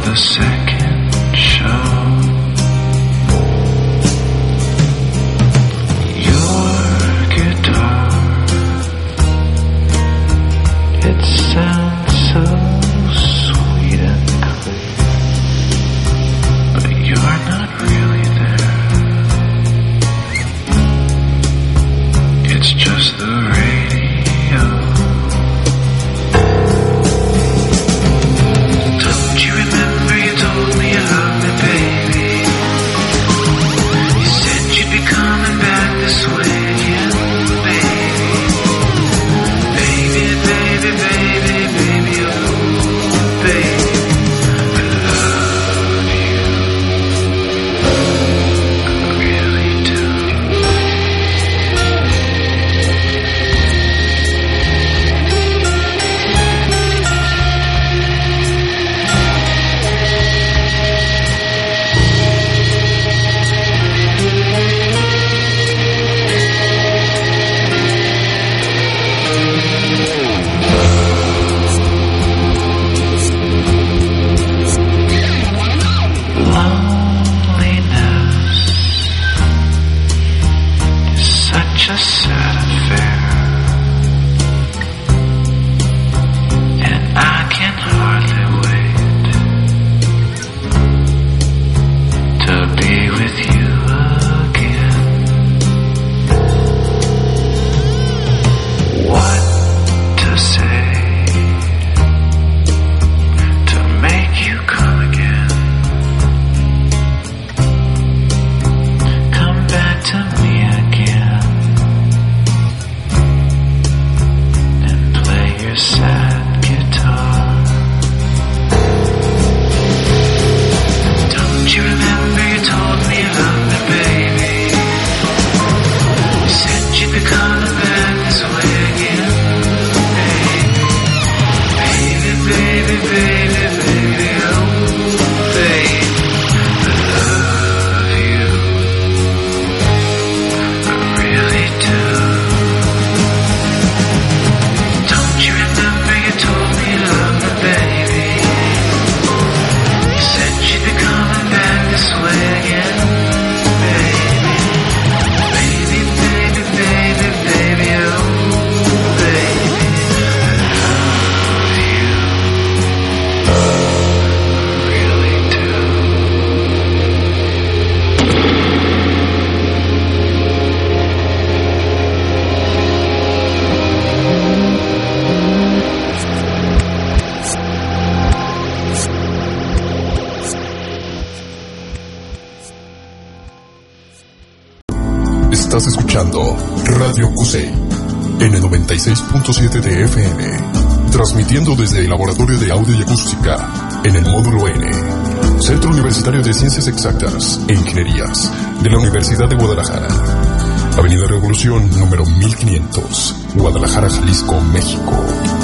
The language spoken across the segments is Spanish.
Estás escuchando Radio Cusey en el 96.7 de FM, transmitiendo desde el Laboratorio de Audio y Acústica en el Módulo N, Centro Universitario de Ciencias Exactas e Ingenierías de la Universidad de Guadalajara, Avenida Revolución número 1500, Guadalajara, Jalisco, México.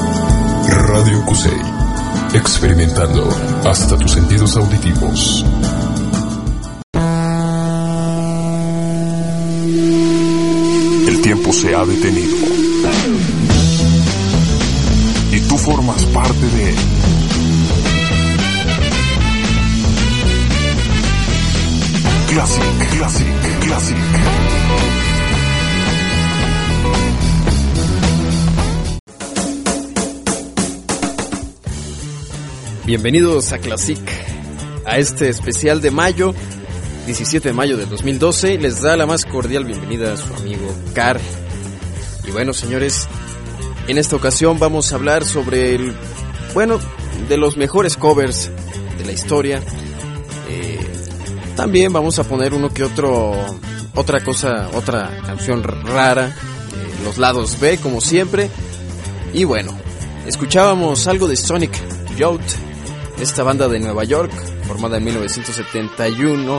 Radio Cusey, experimentando hasta tus sentidos auditivos. El tiempo se ha detenido y tú formas parte de él. Classic. Bienvenidos a Classic, a este especial de mayo, 17 de mayo del 2012. Les da la más cordial bienvenida a su amigo Car. Y bueno, señores, en esta ocasión vamos a hablar sobre de los mejores covers de la historia. También vamos a poner uno que otra canción rara, los lados B, como siempre. Y bueno, escuchábamos algo de Sonic Youth, esta banda de Nueva York, formada en 1981,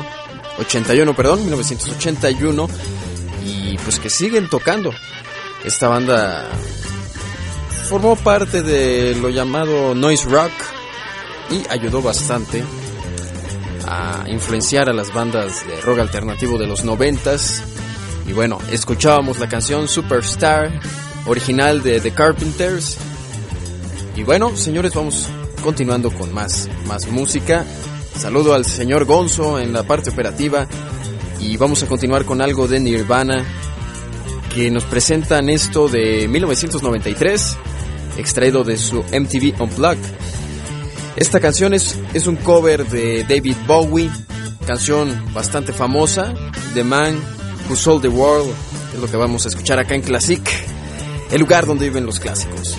y pues que siguen tocando. Esta banda formó parte de lo llamado noise rock y ayudó bastante a influenciar a las bandas de rock alternativo de los 90s. Y bueno, escuchábamos la canción Superstar, original de The Carpenters. Y bueno, señores, vamos continuando con más música. Saludo al señor Gonzo en la parte operativa y vamos a continuar con algo de Nirvana, que nos presentan esto de 1993, extraído de su MTV Unplugged. Esta canción es un cover de David Bowie, canción bastante famosa, The Man Who Sold the World, es lo que vamos a escuchar acá en Classic, el lugar donde viven los clásicos.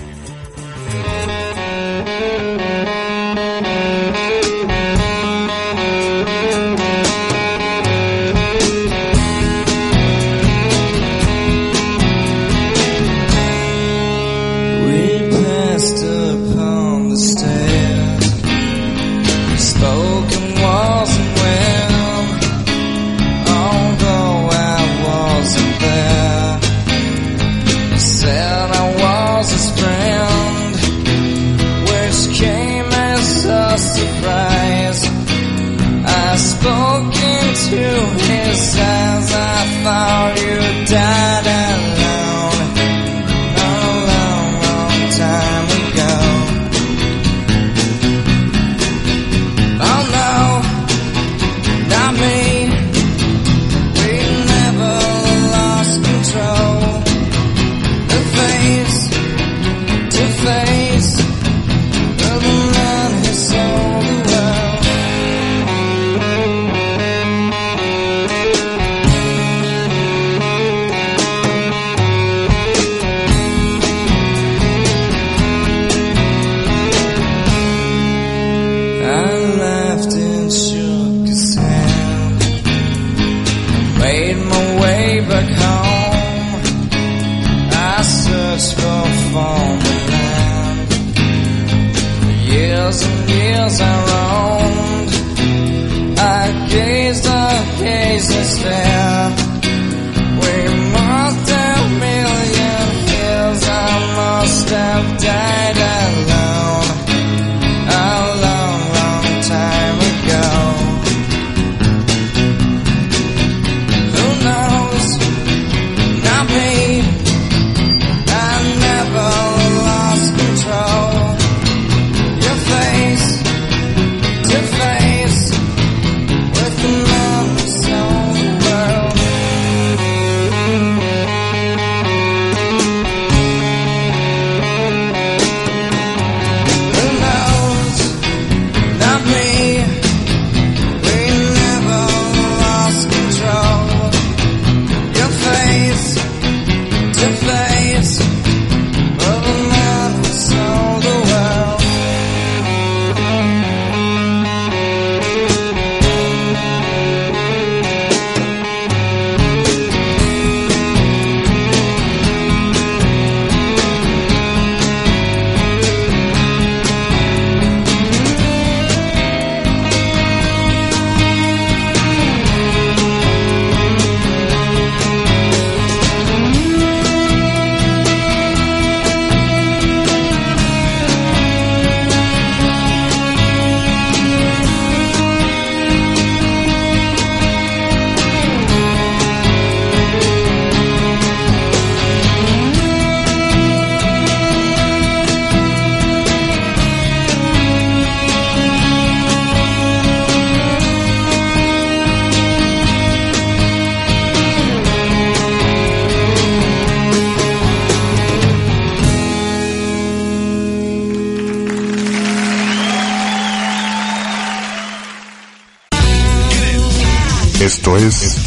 Esto es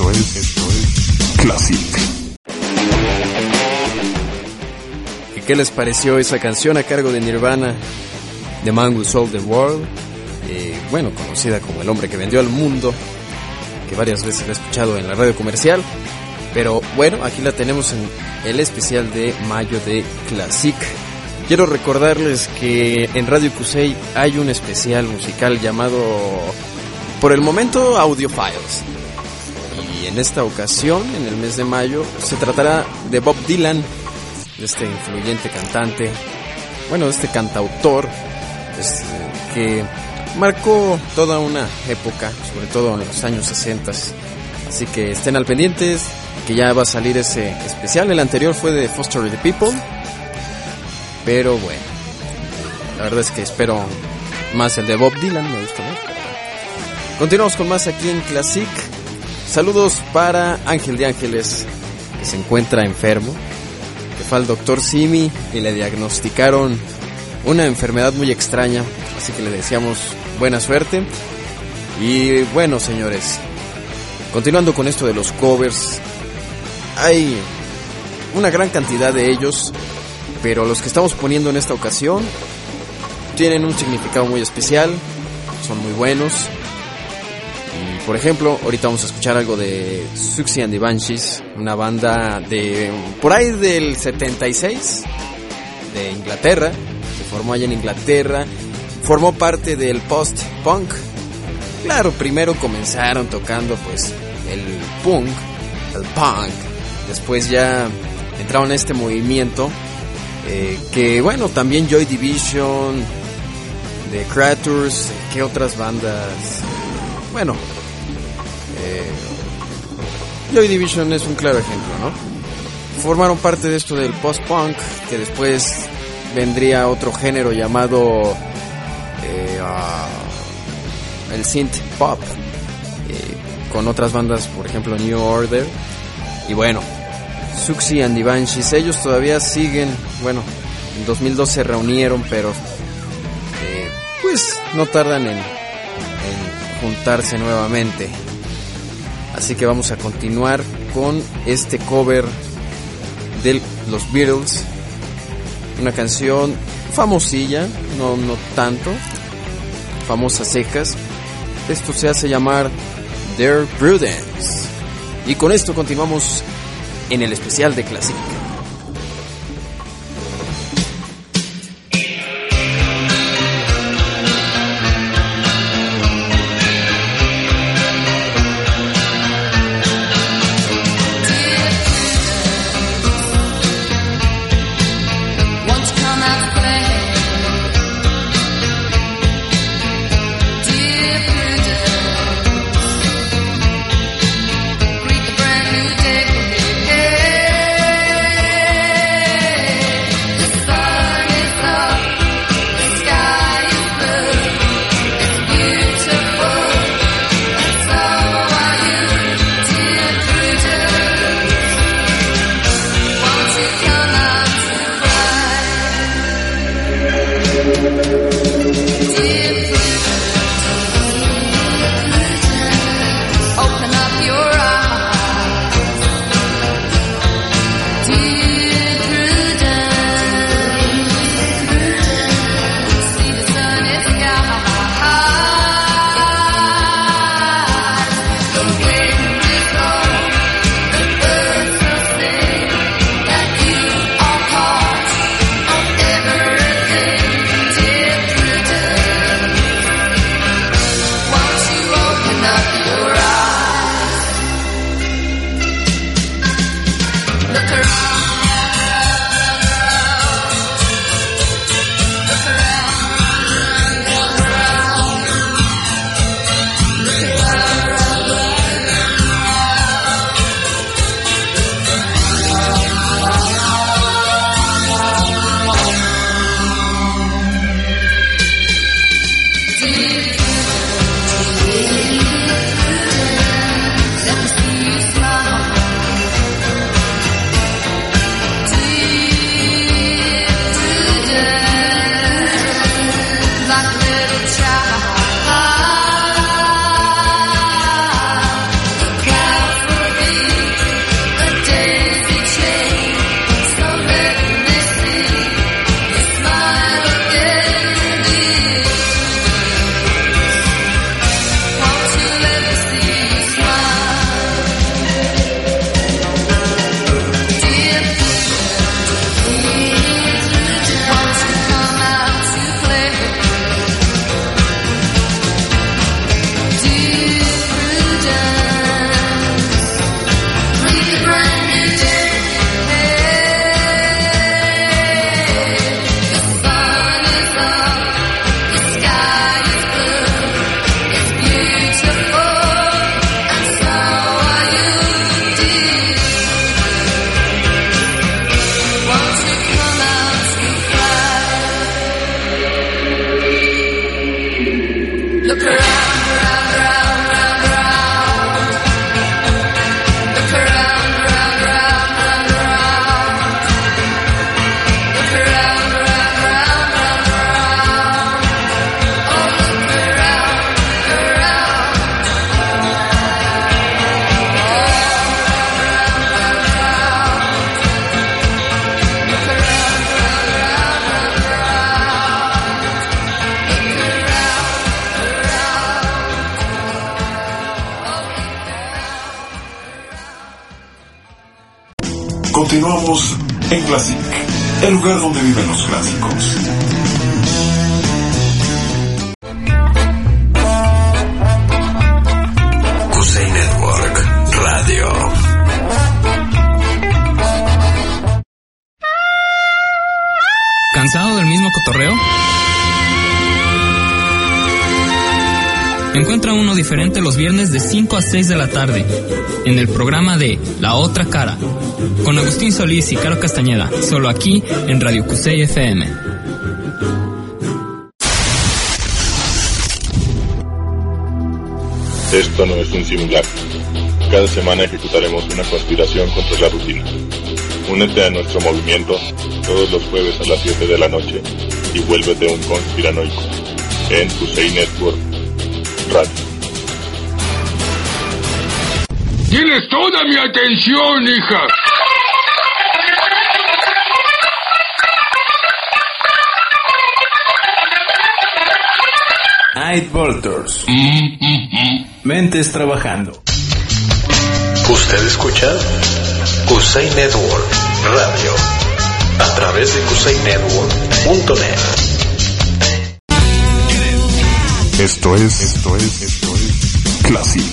Classic. ¿Y qué les pareció esa canción a cargo de Nirvana, The Man Who Sold the World? Bueno, conocida como El Hombre que Vendió al Mundo, que varias veces la he escuchado en la radio comercial. Pero bueno, aquí la tenemos en el especial de mayo de Classic. Quiero recordarles que en Radio Cusey hay un especial musical llamado, por el momento, Audiofiles. Y en esta ocasión, en el mes de mayo, se tratará de Bob Dylan, de este influyente cantante, bueno, de este cantautor, que marcó toda una época, sobre todo en los años 60. Así que estén al pendientes, que ya va a salir ese especial. El anterior fue de Foster the People, pero bueno, La verdad es que espero más el de Bob Dylan, me gustó más. Continuamos con más aquí en Classic. Saludos para Ángel de Ángeles, que se encuentra enfermo, que fue al doctor Simi y le diagnosticaron una enfermedad muy extraña, así que le deseamos buena suerte. Y bueno, señores, continuando con esto de los covers, hay una gran cantidad de ellos, pero los que estamos poniendo en esta ocasión tienen un significado muy especial, son muy buenos. Y por ejemplo, ahorita vamos a escuchar algo de Siouxsie and the Banshees, una banda de por ahí del 76 de Inglaterra, se formó allá en Inglaterra, formó parte del post-punk. Claro, primero comenzaron tocando pues el punk, después ya entraron a este movimiento que bueno, también Joy Division, The Creatures, ¿qué otras bandas? Bueno, Joy Division es un claro ejemplo, ¿no? Formaron parte de esto del post-punk, que después vendría otro género llamado el synth pop, con otras bandas, por ejemplo New Order. Y bueno, Siouxsie and the Banshees, ellos todavía siguen. Bueno, en 2002 se reunieron, pero pues no tardan en juntarse nuevamente. Así que vamos a continuar con este cover de los Beatles, una canción famosilla, no tanto, famosas secas. Esto se hace llamar Dear Prudence. Y con esto continuamos en el especial de Classic. Greet the brand new day for me. Hey. Continuamos en Classic, el lugar donde viven los clásicos. Cusey Network Radio. ¿Cansado del mismo cotorreo? Encuentra uno diferente los viernes de 5 a 6 de la tarde en el programa de La Otra Cara con Agustín Solís y Caro Castañeda, solo aquí en Radio Cusey FM. Esto no es un simulacro. Cada semana ejecutaremos una conspiración contra la rutina. Únete a nuestro movimiento todos los jueves a las 7 de la noche y vuélvete un conspiranoico en Cusey Network Radio. ¡Tienes toda mi atención, hija! Night Vultures. Mentes trabajando. Usted escucha Cusey Network Radio a través de cuseynetwork.net. Esto es Classic.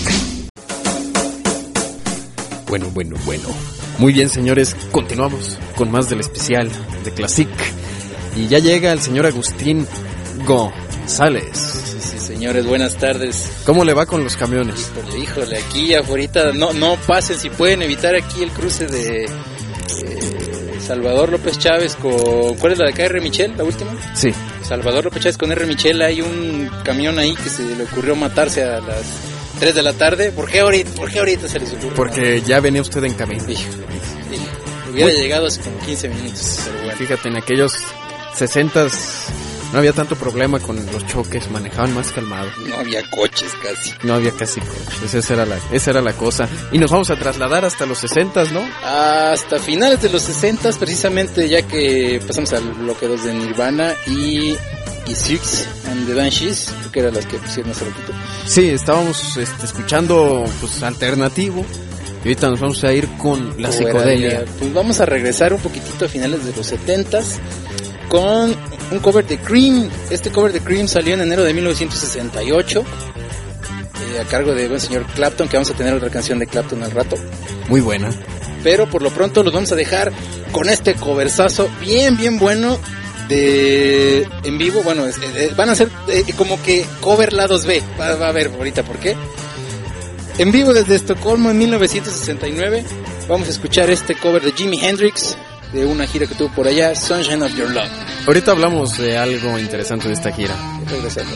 Bueno. Muy bien, señores, continuamos con más del especial de Classic. Y ya llega el señor Agustín González. Sí, señores, buenas tardes. ¿Cómo le va con los camiones? Híjole, aquí afuera, no pasen si pueden evitar aquí el cruce de Salvador López Chávez con... ¿Cuál es la de acá, R. Michel, la última? Sí. Salvador López Chávez con R. Michel, hay un camión ahí que se le ocurrió matarse a las 3 de la tarde. ¿Por qué ahorita se les ocurrió? Porque ya venía usted en camino. Hubiera llegado hace como 15 minutos, pero bueno. Fíjate, en aquellos 60s no había tanto problema con los choques, manejaban más calmado. No había coches casi. No había casi coches, esa era la cosa. Y nos vamos a trasladar hasta los 60s, ¿no? Hasta finales de los 60s, precisamente, ya que pasamos al bloque 2 de Nirvana y Six and the Banshees, que eran las que pusieron hace poquito. Sí, estábamos escuchando pues alternativo. Y ahorita nos vamos a ir con la psicodelia. Pues vamos a regresar un poquitito a finales de los 70s con un cover de Cream. Este cover de Cream salió en enero de 1968 a cargo de buen señor Clapton, que vamos a tener otra canción de Clapton al rato. Muy buena. Pero por lo pronto los vamos a dejar con este coverzazo bien bueno de en vivo. Bueno, van a ser como que cover lados B. Va a ver ahorita por qué. En vivo desde Estocolmo en 1969 vamos a escuchar este cover de Jimi Hendrix de una gira que tuvo por allá, Sunshine of Your Love. Ahorita hablamos de algo interesante de esta gira. Regresando.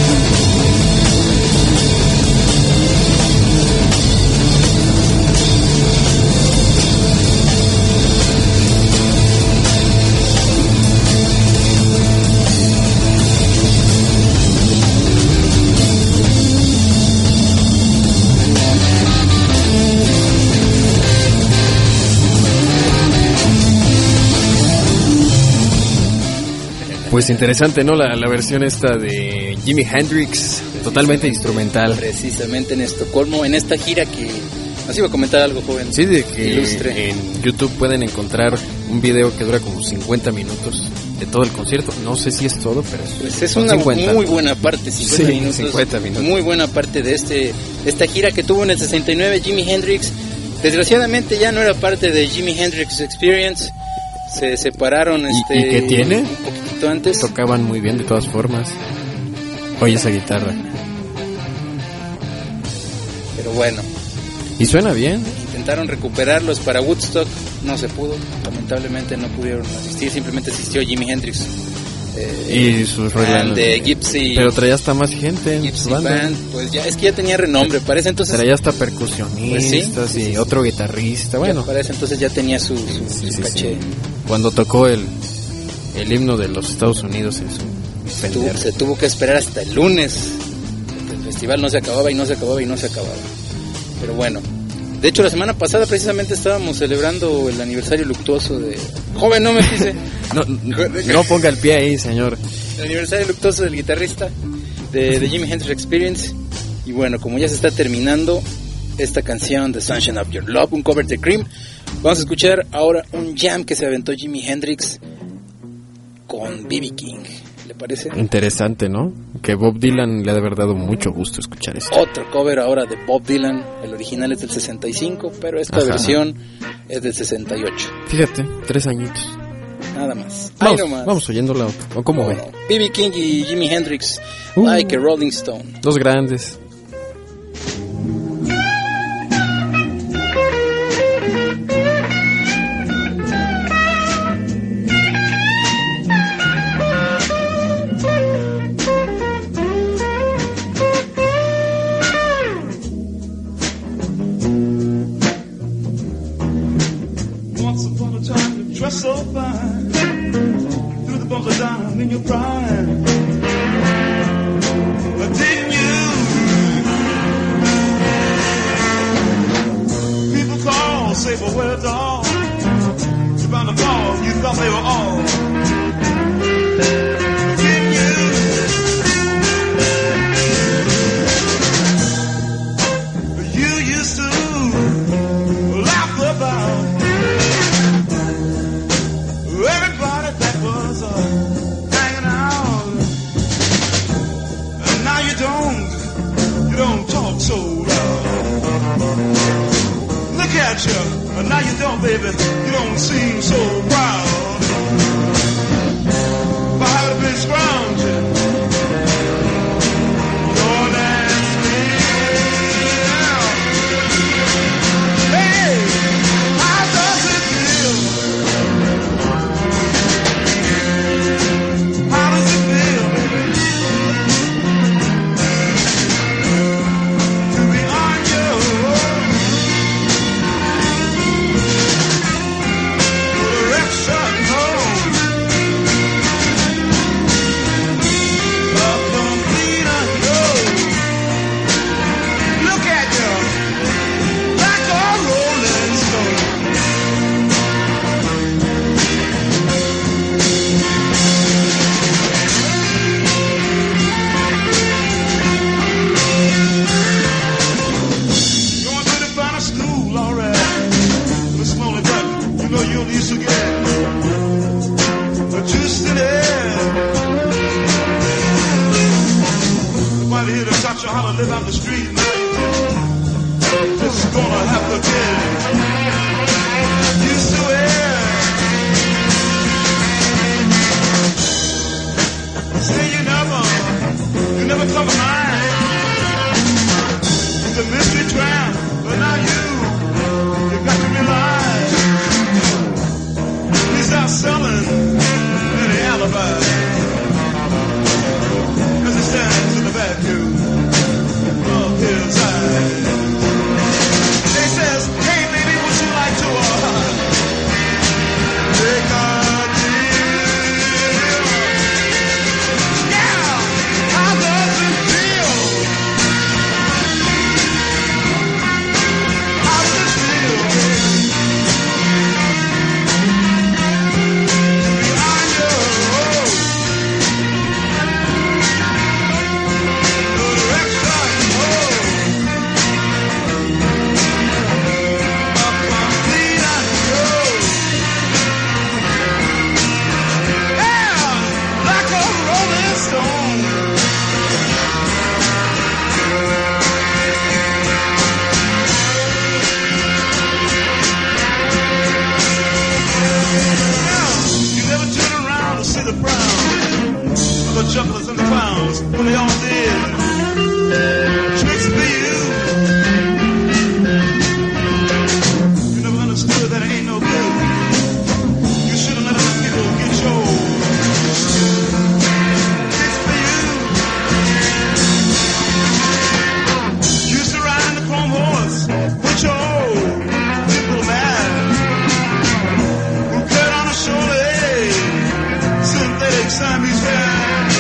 Pues interesante, ¿no? La versión esta de Jimi Hendrix, totalmente instrumental. Precisamente en Estocolmo, en esta gira que... Nos iba a comentar algo, joven. Sí, de que ilustre. En YouTube pueden encontrar un video que dura como 50 minutos de todo el concierto. No sé si es todo, pero pues es una 50. Muy buena parte, 50 minutos. Muy buena parte de esta gira que tuvo en el 69 Jimi Hendrix. Desgraciadamente ya no era parte de Jimi Hendrix Experience. Se separaron ¿Y qué tiene? Un poquitito antes. Tocaban muy bien de todas formas. Oye esa guitarra. Pero bueno. Y suena bien. Intentaron recuperarlos para Woodstock, no se pudo. Lamentablemente no pudieron asistir, simplemente asistió Jimi Hendrix. Y sus reglas de Gypsy. Pero traía hasta más gente en Gypsy su banda. Band, pues ya es que ya tenía renombre, parece entonces. Traía hasta percusionistas, pues sí, y otro guitarrista, bueno. Parece entonces ya tenía su caché. Sí. Cuando tocó el himno de los Estados Unidos en su se tuvo que esperar hasta el lunes. El festival no se acababa y no se acababa y no se acababa. Pero bueno, de hecho la semana pasada precisamente estábamos celebrando el aniversario luctuoso de... Joven, no me pise. no ponga el pie ahí, señor. El aniversario luctuoso del guitarrista de Jimi Hendrix Experience. Y bueno, como ya se está terminando esta canción de Sunshine of Your Love, un cover de Cream, vamos a escuchar ahora un jam que se aventó Jimi Hendrix con B.B. King. ¿Le parece? Interesante, ¿no? Que Bob Dylan le ha de haber dado mucho gusto escuchar esto. Otro cover ahora de Bob Dylan. El original es del 65, pero esta versión es del 68. Fíjate, 3 añitos. Nada más. Vamos oyéndola. ¿O cómo ven? B.B. King y Jimi Hendrix, Like a Rolling Stone. Dos grandes. So fine, through the bumps of down in your prime. But didn't you? People call, say, well, where it's all. You found the fall, you thought they were all. Didn't you? You used to laugh about everybody that was hanging out, and now you don't talk so loud. Look at you, and now you don't, baby, you don't seem so proud. If I had been scrounging, Lord, ask me now. Hey, how does it feel? How to live on the street, just gonna have to get used to it. Say you never come to mind. It's a mystery trap, but now you got to realize he's not selling any alibi, 'cause he stands in the back. The jugglers and the clowns, when they all did tricks for you. You never understood that it ain't no good. You should've let other people get your tricks for you. You used to ride in the chrome horse with your old little man who carried on a shoulder synthetic Siamese hair.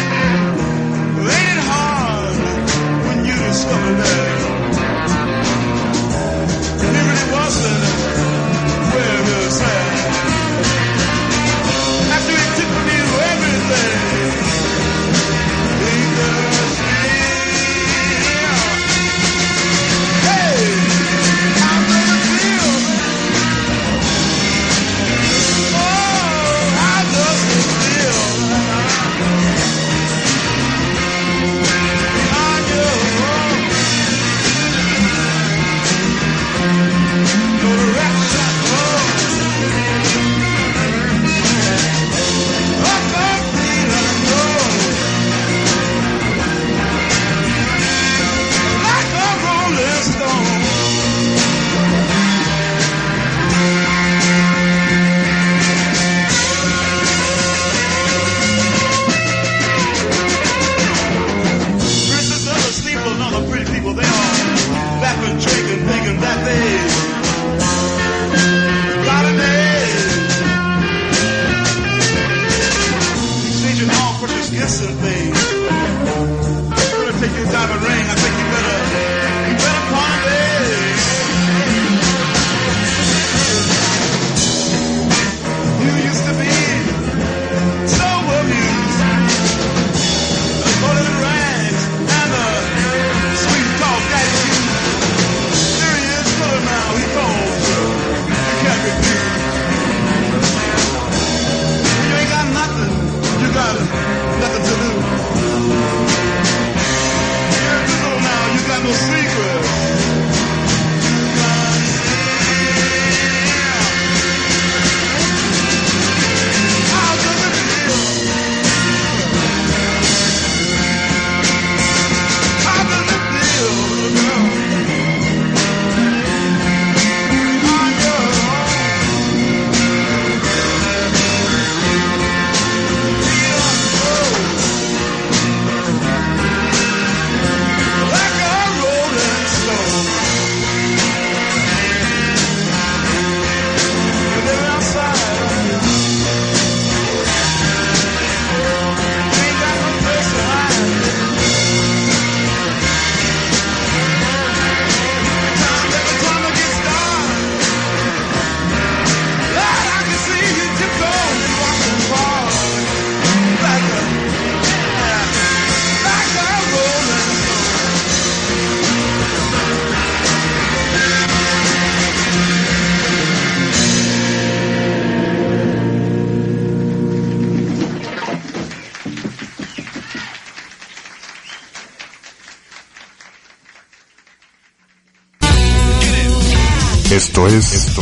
Esto es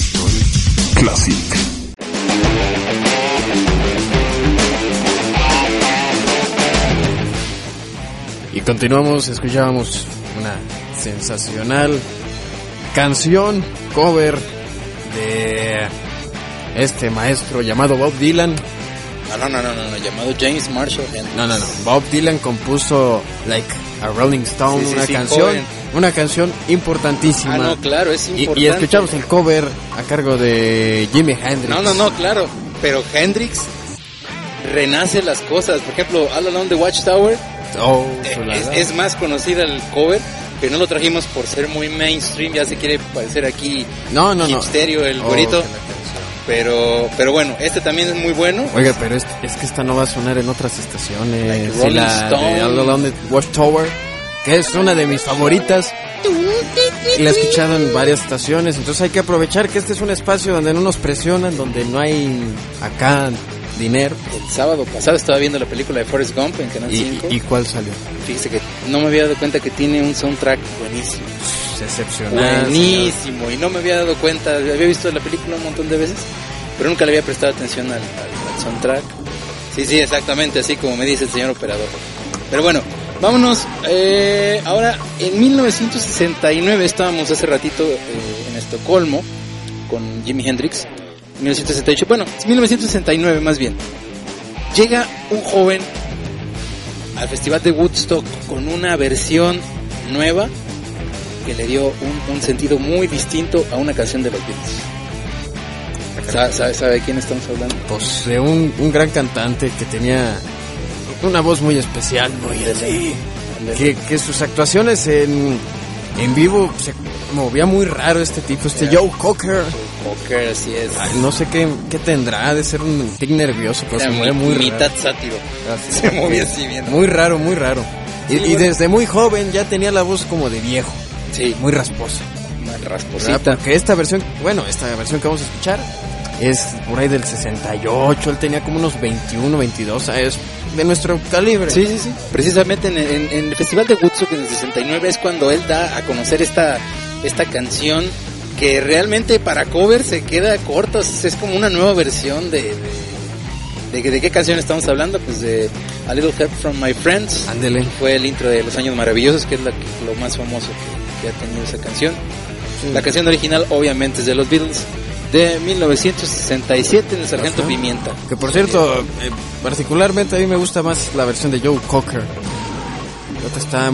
Classic. Y continuamos, escuchábamos una sensacional canción, cover de este maestro llamado Bob Dylan. No, llamado James Marshall Hendrix. No. Bob Dylan compuso Like a Rolling Stone, una canción importantísima. No, claro, es importante. Y escuchamos el cover a cargo de Jimi Hendrix. No, claro, pero Hendrix renace las cosas. Por ejemplo, All Along the Watchtower es más conocida el cover, pero no lo trajimos por ser muy mainstream. Ya se quiere parecer aquí hipsterio el güerito. Pero bueno, este también es muy bueno. Oiga, pero es que esta no va a sonar en otras estaciones. Like Rolling Stone. De All Along the Watchtower, que es una de mis favoritas. La he escuchado en varias estaciones. Entonces hay que aprovechar que este es un espacio donde no nos presionan, donde no hay acá dinero. El sábado pasado estaba viendo la película de Forrest Gump en Canal 5. ¿Y cuál salió? Fíjese que no me había dado cuenta que tiene un soundtrack buenísimo. Excepcional. Buenísimo. Y no me había dado cuenta, había visto la película un montón de veces, pero nunca le había prestado atención al soundtrack. Sí, exactamente, así como me dice el señor operador. Pero bueno, vámonos. Ahora, en 1969 estábamos hace ratito en Estocolmo con Jimi Hendrix. 1968, bueno, 1969 más bien. Llega un joven al Festival de Woodstock con una versión nueva que le dio un sentido muy distinto a una canción de los Beatles. ¿Sabe de quién estamos hablando? Pues de un gran cantante que tenía una voz muy especial, muy así, que sus actuaciones en vivo se movía muy raro este tipo, Joe Cocker. Cocker, así es. Ay, no sé qué tendrá, de ser un tic nervioso, pero se mueve muy mitad raro. sátiro. Se movía así bien. Muy raro, muy raro. Sí, y desde muy joven ya tenía la voz como de viejo. Sí. Muy rasposa. Muy rasposita. Porque esta versión que vamos a escuchar es por ahí del 68. Él tenía como unos 21, 22 años, de nuestro calibre. Sí. Precisamente en el Festival de Woodstock en el 69 es cuando él da a conocer esta canción que realmente para cover se queda corta. Es como una nueva versión de qué canción estamos hablando, pues de A Little Help From My Friends. Ándele. Fue el intro de Los Años Maravillosos, que es lo más famoso que ha tenido esa canción. Sí. La canción original obviamente es de los Beatles, de 1967, en el Sargento Pimienta. Que por cierto, particularmente a mí me gusta más la versión de Joe Cocker. Está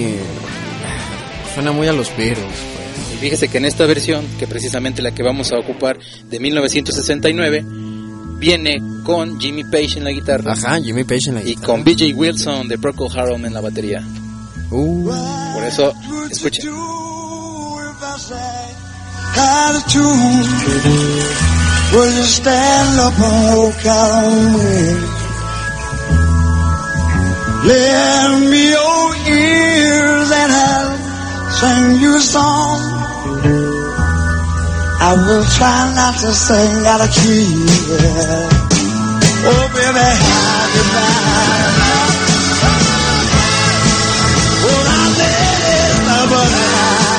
suena muy a los Beatles. Y fíjese que en esta versión, que precisamente la que vamos a ocupar, de 1969, viene con Jimmy Page en la guitarra. Ajá, Jimmy Page en la guitarra. Y con B.J. Wilson de Procol Harum en la batería. Por eso, escuchen. Will you stand up and walk out on me? Lend me your ears and I'll sing you a song. I will try not to sing out of key. Oh baby, how you like? Oh, I let it love.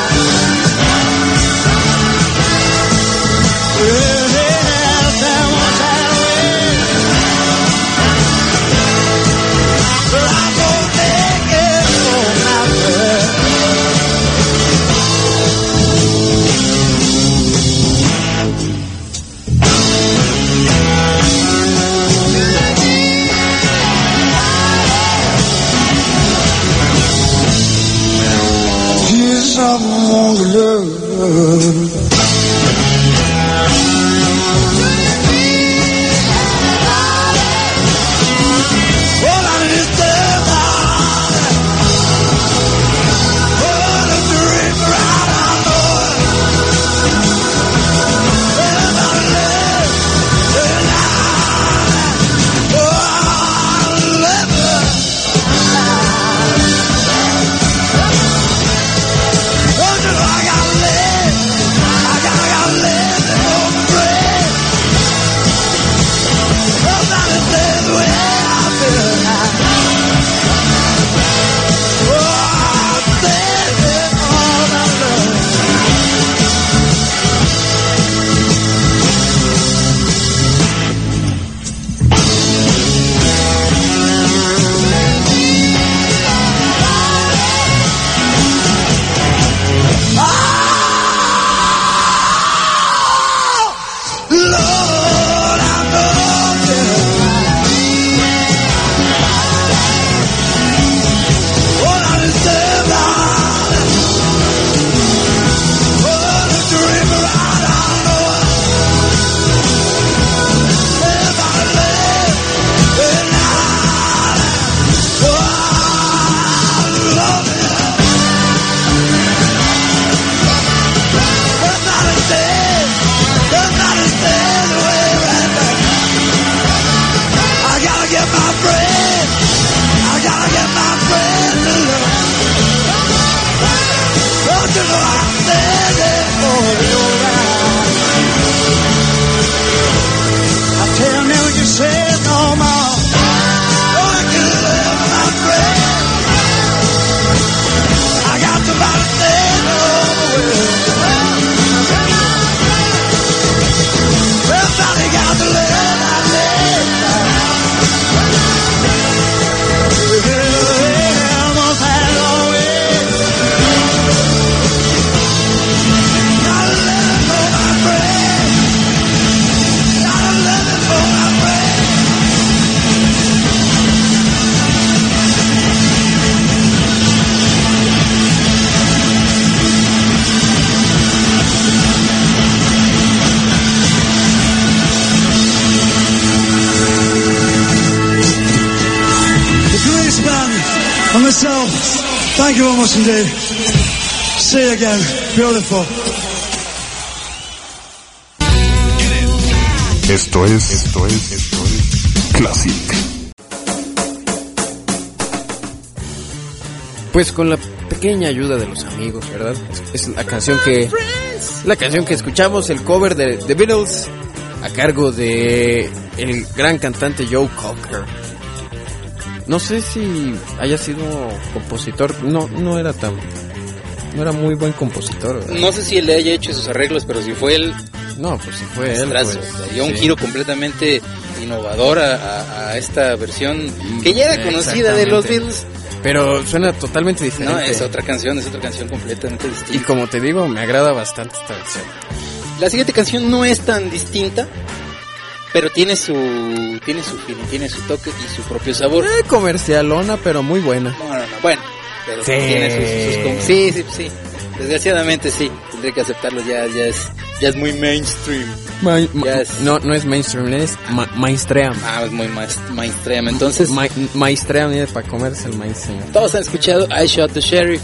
Someone love. I Stan and myself, thank you very much indeed. See you again. Beautiful. Esto es Classic. Pues con la pequeña ayuda de los amigos, ¿verdad? Es la canción que escuchamos, el cover de The Beatles a cargo de el gran cantante Joe Cocker. No sé si haya sido compositor, no era muy buen compositor, ¿verdad? No sé si él le haya hecho sus arreglos, pero si fue él. No, pues si fue él, pues, dio un giro completamente innovador a esta versión que ya era conocida de los Beatles. Pero suena totalmente diferente. No, es otra canción completamente distinta. Y como te digo, me agrada bastante esta versión. La siguiente canción no es tan distinta, pero tiene su feeling, tiene su toque y su propio sabor. Comercialona, pero muy buena. No, bueno, pero sí. Tiene sí. Desgraciadamente sí, tendré que aceptarlo, ya es muy mainstream. No es mainstream, es mainstream. Es muy mainstream, entonces... Mainstream, para comerse el maíz, señor. Todos han escuchado I Shot the Sheriff.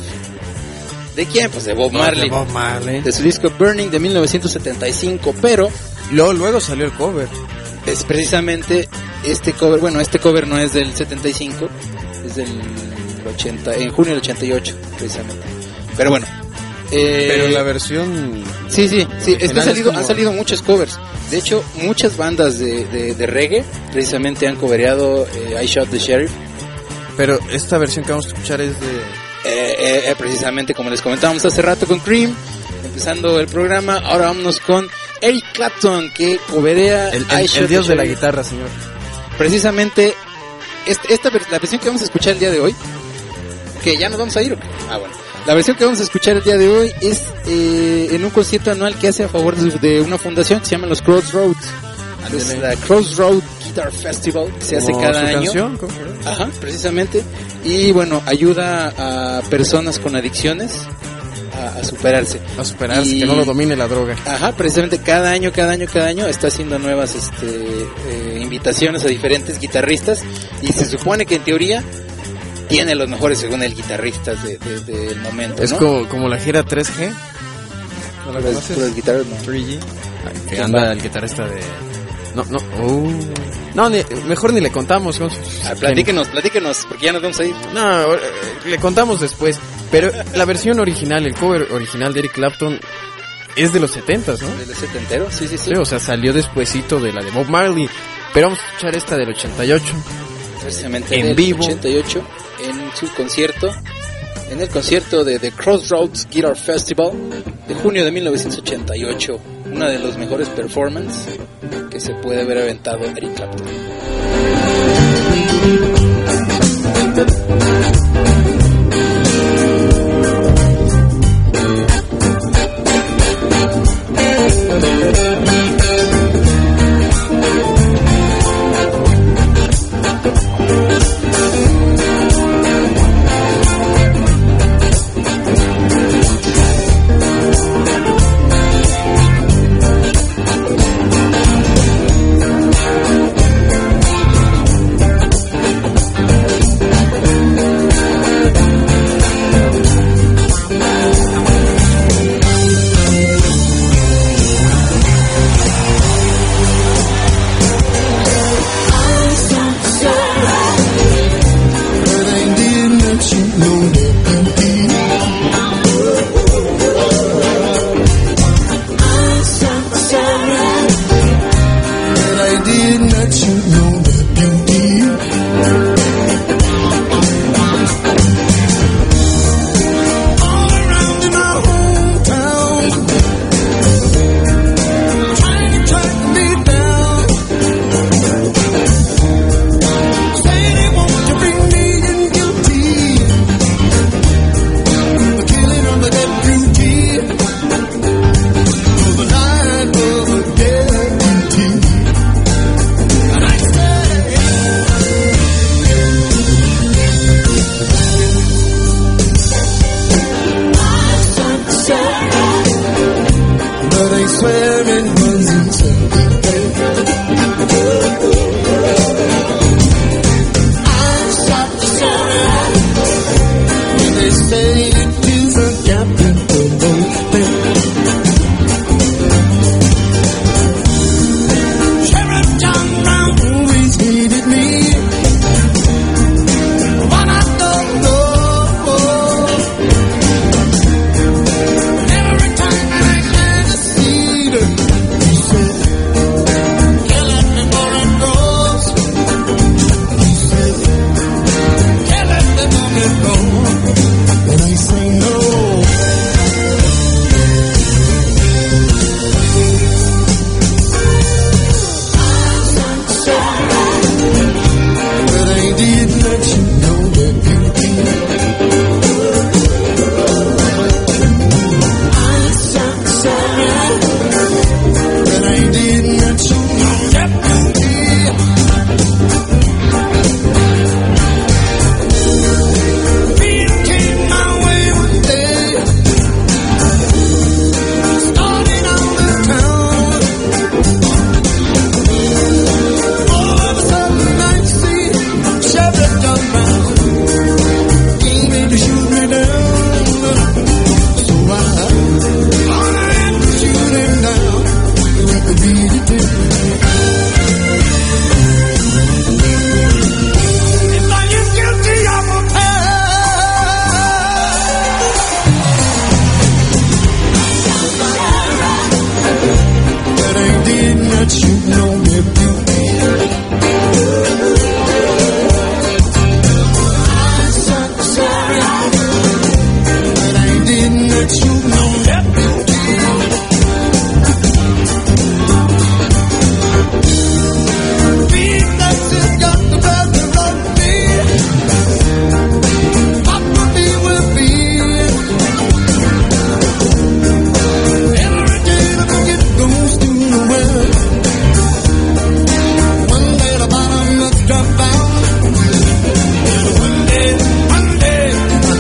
¿De quién? Pues de Bob Marley. De su disco Burning de 1975, pero... Luego salió el cover. Es precisamente este cover, bueno, este cover no es del 75, es del 80, en junio del 88, precisamente. Pero bueno... pero la versión... Sí, han salido muchos covers. De hecho, muchas bandas de reggae precisamente han covereado I Shot the Sheriff. Pero esta versión que vamos a escuchar es de... precisamente como les comentábamos hace rato con Cream, empezando el programa. Ahora vámonos con Eric Clapton, que coverea el dios de la guitarra, señor. Precisamente la versión que vamos a escuchar el día de hoy, que ya nos vamos a ir. Bueno. La versión que vamos a escuchar el día de hoy es en un concierto anual que hace a favor de una fundación que se llama los Crossroads. Es la Crossroad Guitar Festival, que se hace cada año. Ajá, precisamente. Y bueno, ayuda a personas con adicciones a superarse. Que no lo domine la droga. Ajá, precisamente cada año está haciendo nuevas invitaciones a diferentes guitarristas. Y se supone que en teoría tiene los mejores según el guitarrista del momento, es ¿no? como la gira 3G. ¿No la conoces? El guitarrista, no. 3G. Que anda el guitarrista de... No, mejor ni le contamos. Platíquenos, porque ya nos vamos a ir. No, le contamos después. Pero la versión original, el cover original de Eric Clapton es de los 70s, ¿no? ¿De los setentero? Sí. Sí, o sea, salió despuesito de la de Bob Marley. Pero vamos a escuchar esta del 88. Precisamente en vivo. 88, en su concierto, en el concierto de The Crossroads Guitar Festival de junio de 1988. Una de los mejores performances que se puede haber aventado Eric Clapton.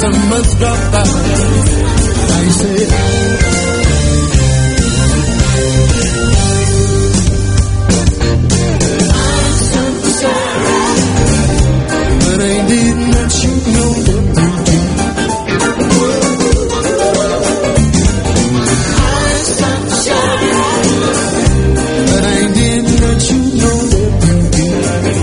must drop by. I said, I'm sorry, but I didn't let you know that you do. I'm sorry, but I didn't let you know that you do.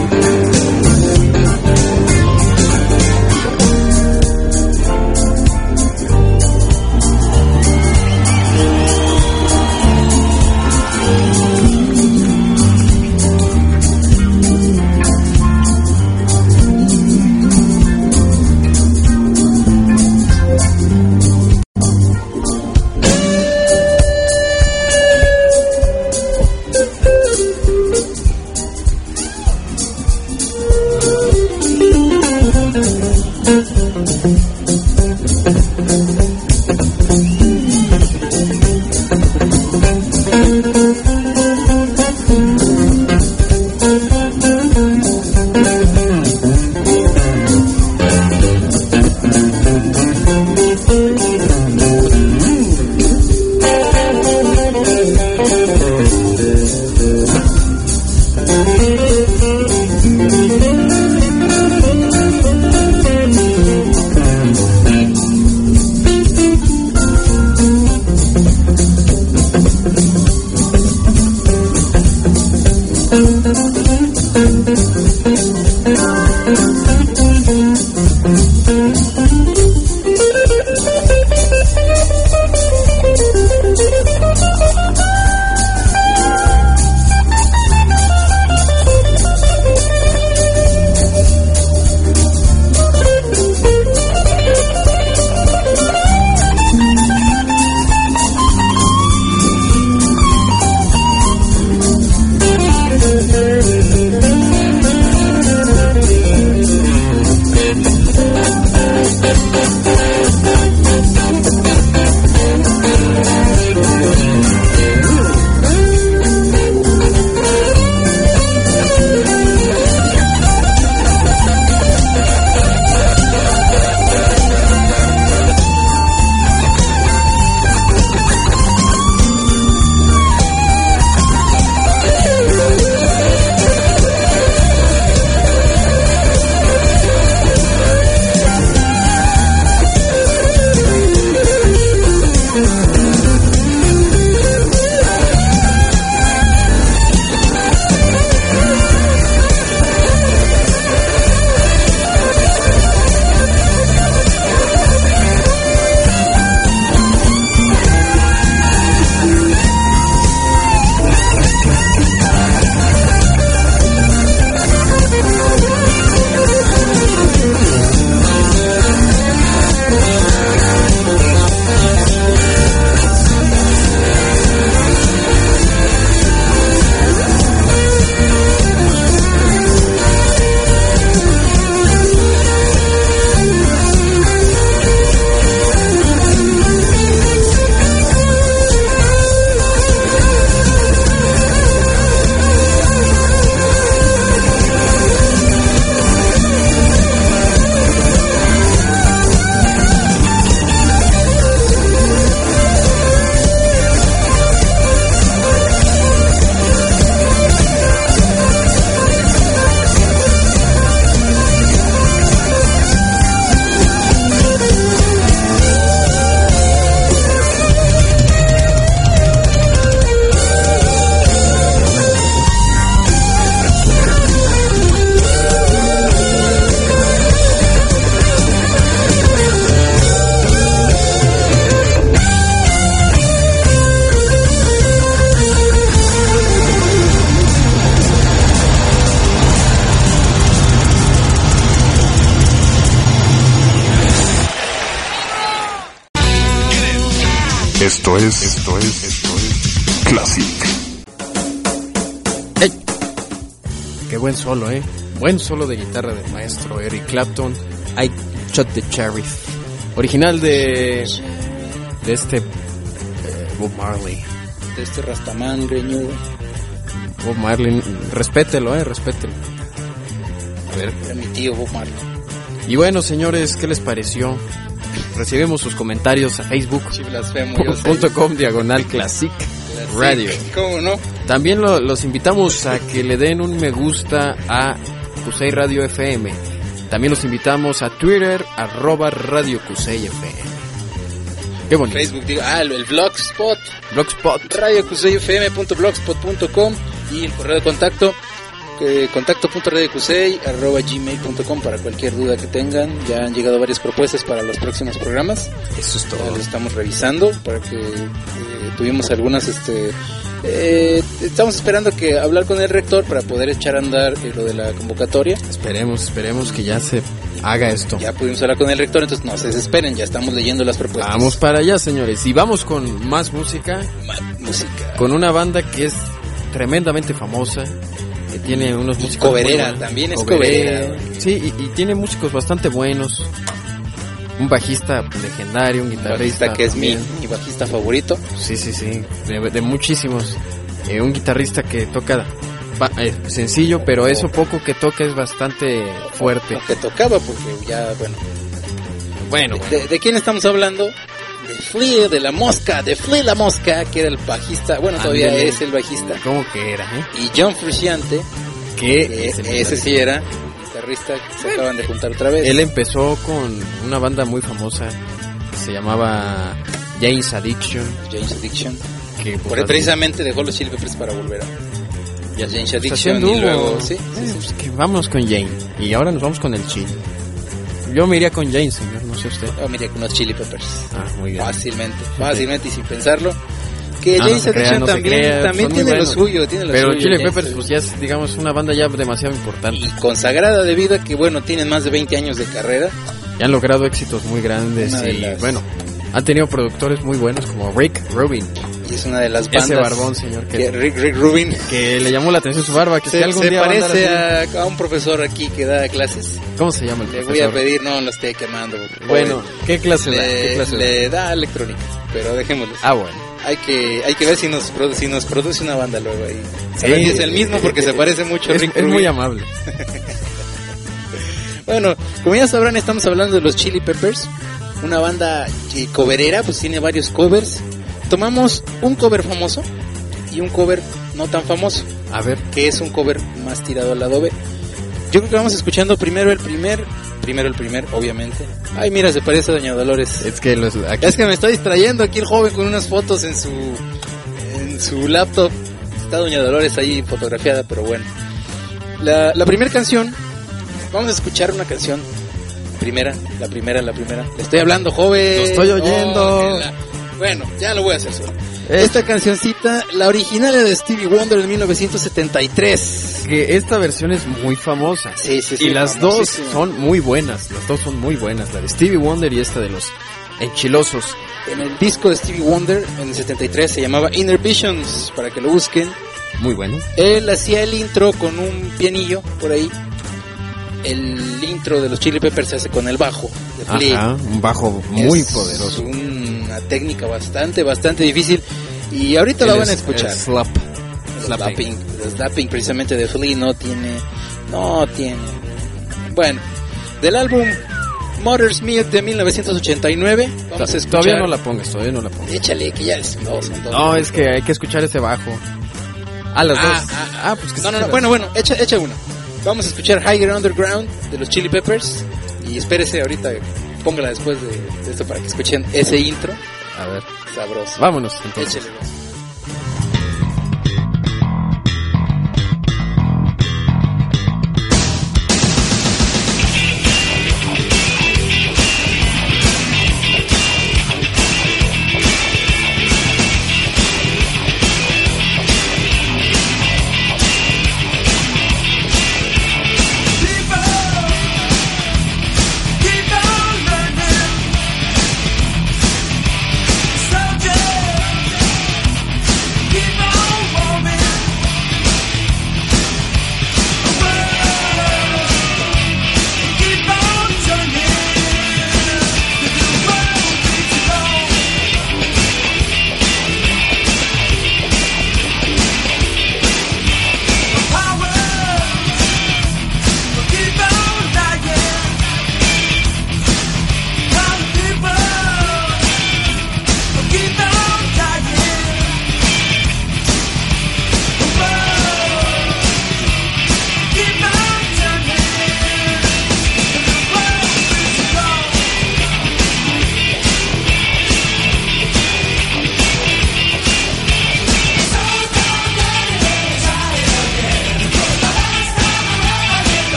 Esto es Classic. ¡Ey! Qué buen solo, buen solo de guitarra del maestro Eric Clapton. I Shot the Sheriff, original de este Bob Marley, de este Rastaman greñudo. Bob Marley, respételo, respételo. A ver, era mi tío Bob Marley. Y bueno, señores, ¿qué les pareció recibimos sus comentarios a facebook.com/classic radio. ¿Cómo no? También los invitamos a que le den un me gusta a Cusey Radio FM. También los invitamos a Twitter, @Radio Cusey FM. Qué bonito. Facebook, digo, el Blogspot. radiocuseyfm.blogspot.com y el correo de contacto contacto.radiocusey@gmail.com para cualquier duda que tengan. Ya han llegado varias propuestas para los próximos programas. Eso es todo. Ya los estamos revisando para que tuvimos algunas estamos esperando que hablar con el rector para poder echar a andar lo de la convocatoria. Esperemos que ya se haga esto. Ya pudimos hablar con el rector, entonces no se desesperen, ya estamos leyendo las propuestas. Vamos para allá, señores, y vamos con más música. Con una banda que es tremendamente famosa, que tiene unos músicos coverera, también es coverera. Sí, y tiene músicos bastante buenos. Un bajista legendario, un guitarrista que es mi bajista favorito. Sí, de muchísimos. Un guitarrista que toca sencillo, pero eso poco que toca es bastante fuerte. Que tocaba, porque ya, bueno. ¿De quién estamos hablando? De Flea, de Flea la Mosca, que era el bajista, todavía es el bajista. ¿Cómo que era, Y John Frusciante, que ese sí era guitarrista, que se acaban de juntar otra vez. Él empezó con una banda muy famosa que se llamaba Jane's Addiction. Que precisamente dejó los Chili Peppers para volver a Jane's Addiction y luego pues que vámonos con Jane y ahora nos vamos con el Chili. Yo me iría con Jane, señor, no sé usted. Yo me iría con los Chili Peppers. Muy bien. Fácilmente y sin pensarlo. Que Jane's Addiction también tiene lo suyo, pero Chili Peppers pues ya es, digamos, una banda ya demasiado importante y consagrada debido a que tienen más de 20 años de carrera y han logrado éxitos muy grandes han tenido productores muy buenos como Rick Rubin. Y es una de las bandas. Ese barbón, señor. Rick Rubin. Que le llamó la atención su barba. Que se parece a un profesor aquí que da clases. ¿Cómo se llama el profesor? Le voy a pedir, no lo esté quemando. Bueno, ¿qué clase da? Le da electrónica, pero dejémoslo. Bueno. Hay que ver si nos produce una banda luego ahí. Sí, es el mismo porque se parece mucho a Rick Rubin. Es muy amable. Bueno, como ya sabrán, estamos hablando de los Chili Peppers. Una banda coverera, pues tiene varios covers. Tomamos un cover famoso y un cover no tan famoso. A ver. Que es un cover más tirado al lado B. Yo creo que vamos escuchando primero el primer, obviamente. Ay, mira, se parece a Doña Dolores. Es que me está distrayendo aquí el joven con unas fotos en su laptop. Está Doña Dolores ahí fotografiada, pero bueno. La primera canción, vamos a escuchar una canción. La primera. Le estoy hablando, joven. Lo estoy oyendo. Bueno, ya lo voy a hacer solo. Esta cancioncita, la original era de Stevie Wonder de 1973. Que esta versión es muy famosa. Sí. Y las dos son muy buenas. La de Stevie Wonder y esta de los Enchilosos. En el disco de Stevie Wonder, en el 73, se llamaba Inner Visions, para que lo busquen. Muy bueno. Él hacía el intro con un pianillo por ahí. El intro de los Chili Peppers se hace con el bajo de Flea. Un bajo muy poderoso. Una técnica bastante difícil. Y ahorita la van a escuchar. El slapping precisamente de Flea no tiene. Bueno, del álbum Mother's Milk de 1989. Vamos a escuchar. Todavía no la pongas. Échale, que ya es. No, es que hay que escuchar ese bajo. Las dos. Pues que no. Bueno, echa una. Vamos a escuchar Higher Underground de los Chili Peppers. Y espérese ahorita, póngala después de esto para que escuchen ese intro. A ver. Sabroso. Vámonos, entonces. Échale.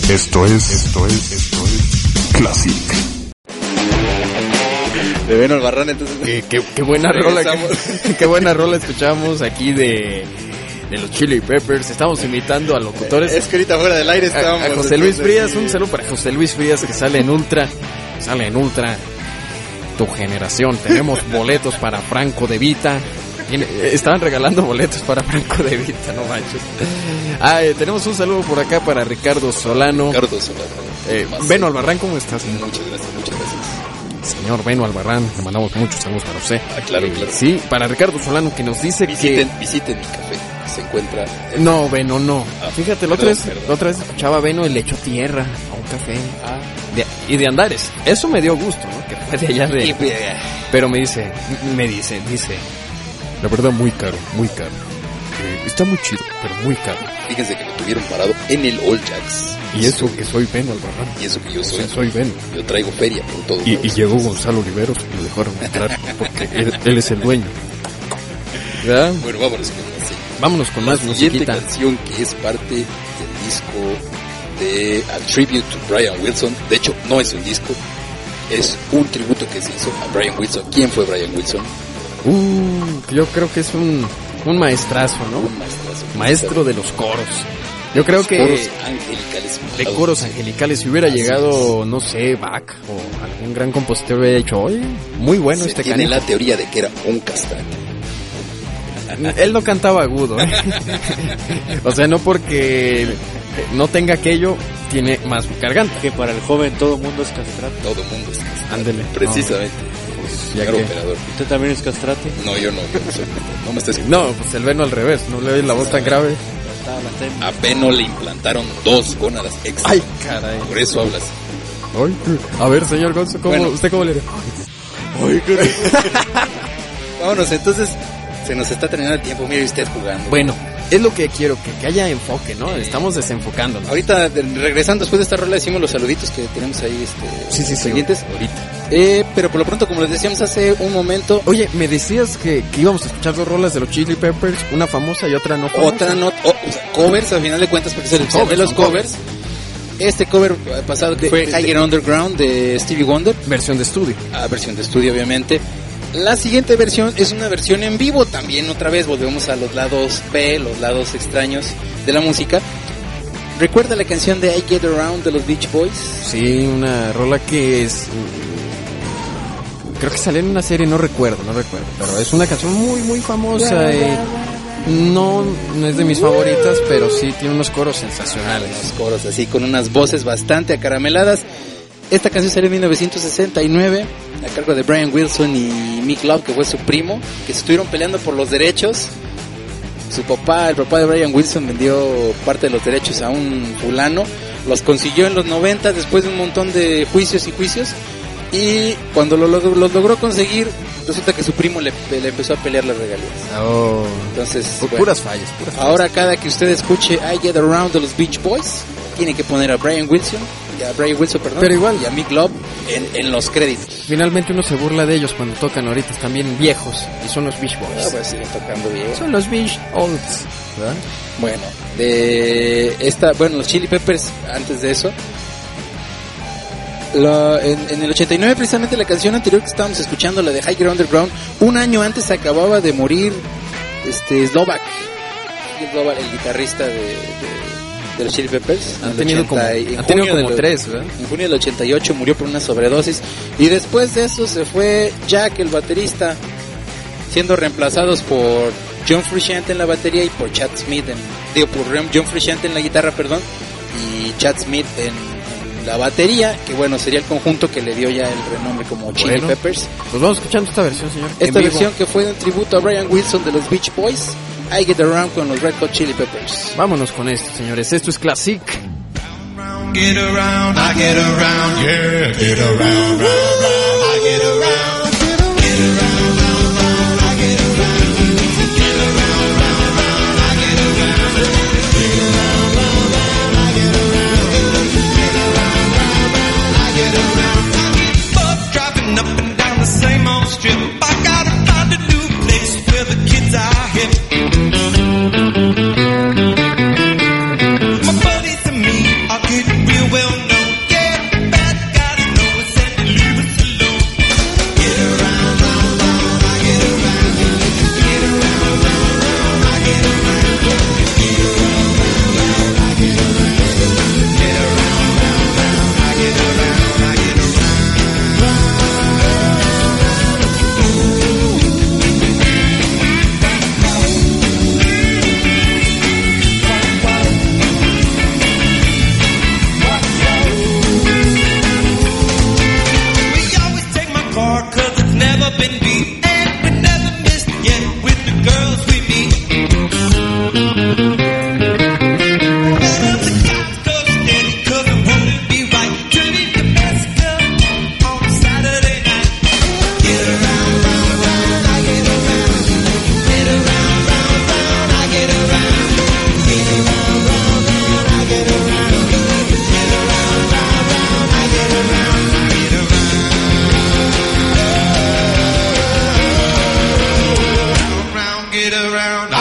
Esto es Classic. De Beno Albarrán, entonces. Qué buena rola. Qué buena rola escuchamos aquí de los Chili Peppers. Estamos invitando a locutores. Es que ahorita fuera del aire estábamos. A José Luis Frías, un saludo para José Luis Frías que sale en Ultra. Tu generación. Tenemos boletos para Franco De Vita. Estaban regalando boletos para Franco De Vita, no manches. Tenemos un saludo por acá para Ricardo Solano. Beno Albarrán, ¿cómo estás? Muchas gracias. Señor Beno Albarrán, le mandamos muchos saludos para usted. Claro. Sí, para Ricardo Solano que nos dice visiten mi café. Se encuentra. No, Beno, no. Fíjate, la otra vez escuchaba a Beno y le echó tierra a un café. Y de Andares. Eso me dio gusto, ¿no? Que fue de allá de. Pero me dice. La verdad, muy caro. Está muy chido, pero muy caro. Fíjense que lo tuvieron parado en el All Jacks. Y eso que soy Beno Albarrán. Y eso que yo soy. Soy Beno. Yo traigo feria por todo. Y llegó Gonzalo Oliveros y lo dejaron entrar porque él es el dueño. ¿Verdad? Bueno, vámonos con más musiquita. La siguiente canción que es parte del disco de A Tribute to Brian Wilson. De hecho, no es un disco, es un tributo que se hizo a Brian Wilson. ¿Quién fue Brian Wilson? Yo creo que es un maestrazo, ¿no? Un maestrazo. Maestro de los coros. Yo creo que coros angelicales. De coros angelicales. Si hubiera llegado, no sé, Bach o algún gran compositor hubiera dicho, oye, muy bueno este tiene canijo. La teoría de que era un castrante. Él no cantaba agudo, ¿eh? O sea, no porque no tenga aquello, tiene más garganta. Que para el joven todo mundo es castrate. Todo mundo es castrate. Ándele. Precisamente. Ya señor operador. ¿Usted también es castrate? No, yo no soy. No me estés escuchando. No, pues el Beno al revés, no le oye la voz tan grave. A Beno le implantaron 2 gónadas extra. Ay, caray. Por eso hablas. Ay, a ver, señor Gonzo, ¿usted cómo le dice? Ay, caray. Vámonos, entonces. Se nos está terminando el tiempo, mire usted jugando. Bueno, es lo que quiero, que haya enfoque, ¿no? Estamos desenfocándonos. Ahorita, regresando después de esta rola, decimos los saluditos que tenemos ahí pendientes. Ahorita. Pero por lo pronto, como les decíamos hace un momento... Oye, me decías que íbamos a escuchar 2 rolas de los Chili Peppers, una famosa y otra no famosa. Otra no, o sea, covers, al final de cuentas, porque es el de los covers. Este cover pasado que fue Higher Underground de Stevie Wonder. Versión de estudio. Versión de estudio, obviamente. La siguiente versión es una versión en vivo. También otra vez volvemos a los lados B, los lados extraños de la música. ¿Recuerda la canción de I Get Around de los Beach Boys? Sí, una rola que es... Creo que salió en una serie, no recuerdo, pero es una canción muy, muy famosa. No es de mis favoritas, pero sí tiene unos coros sensacionales. Unos coros así, con unas voces bastante acarameladas. Esta canción salió en 1969 a cargo de Brian Wilson y Mick Love, que fue su primo, que se estuvieron peleando por los derechos. El papá de Brian Wilson vendió parte de los derechos a un fulano, los consiguió en los 90 después de un montón de juicios, y cuando los logró conseguir, resulta que su primo le empezó a pelear las regalías. Entonces, puras fallas. Ahora cada que usted escuche I Get Around de los Beach Boys, tiene que poner a Brian Wilson, pero igual, y a Mick Love en los créditos. Finalmente uno se burla de ellos cuando tocan ahorita, están bien viejos, y son los Beach Boys. Pues siguen tocando bien. Son los Beach Olds, ¿verdad? Bueno, los Chili Peppers, antes de eso, en el 89, precisamente la canción anterior que estábamos escuchando, la de Higher Underground, un año antes acababa de morir Slovak, el guitarrista de los Chili Peppers. Han tenido como 3, ¿verdad? En junio del 88 murió por una sobredosis, y después de eso se fue Jack, el baterista, siendo reemplazados por John Frusciante en la batería y por Chad Smith por John Frusciante en la guitarra, y Chad Smith en la batería, que bueno, sería el conjunto que le dio ya el renombre como Chili Peppers. Pues vamos escuchando esta versión, señor. Esta versión que fue un tributo a Brian Wilson de los Beach Boys, I Get Around con los Red Hot Chili Peppers. Vámonos con esto, señores. Esto es Classic. Get around, I get around, yeah, get around, I get around, get around, I get around, get around, I get around, get around, I get around, I get around. I keep up driving up and down the same old strip. I gotta find a new place where the kids are hip. My buddies and me are getting real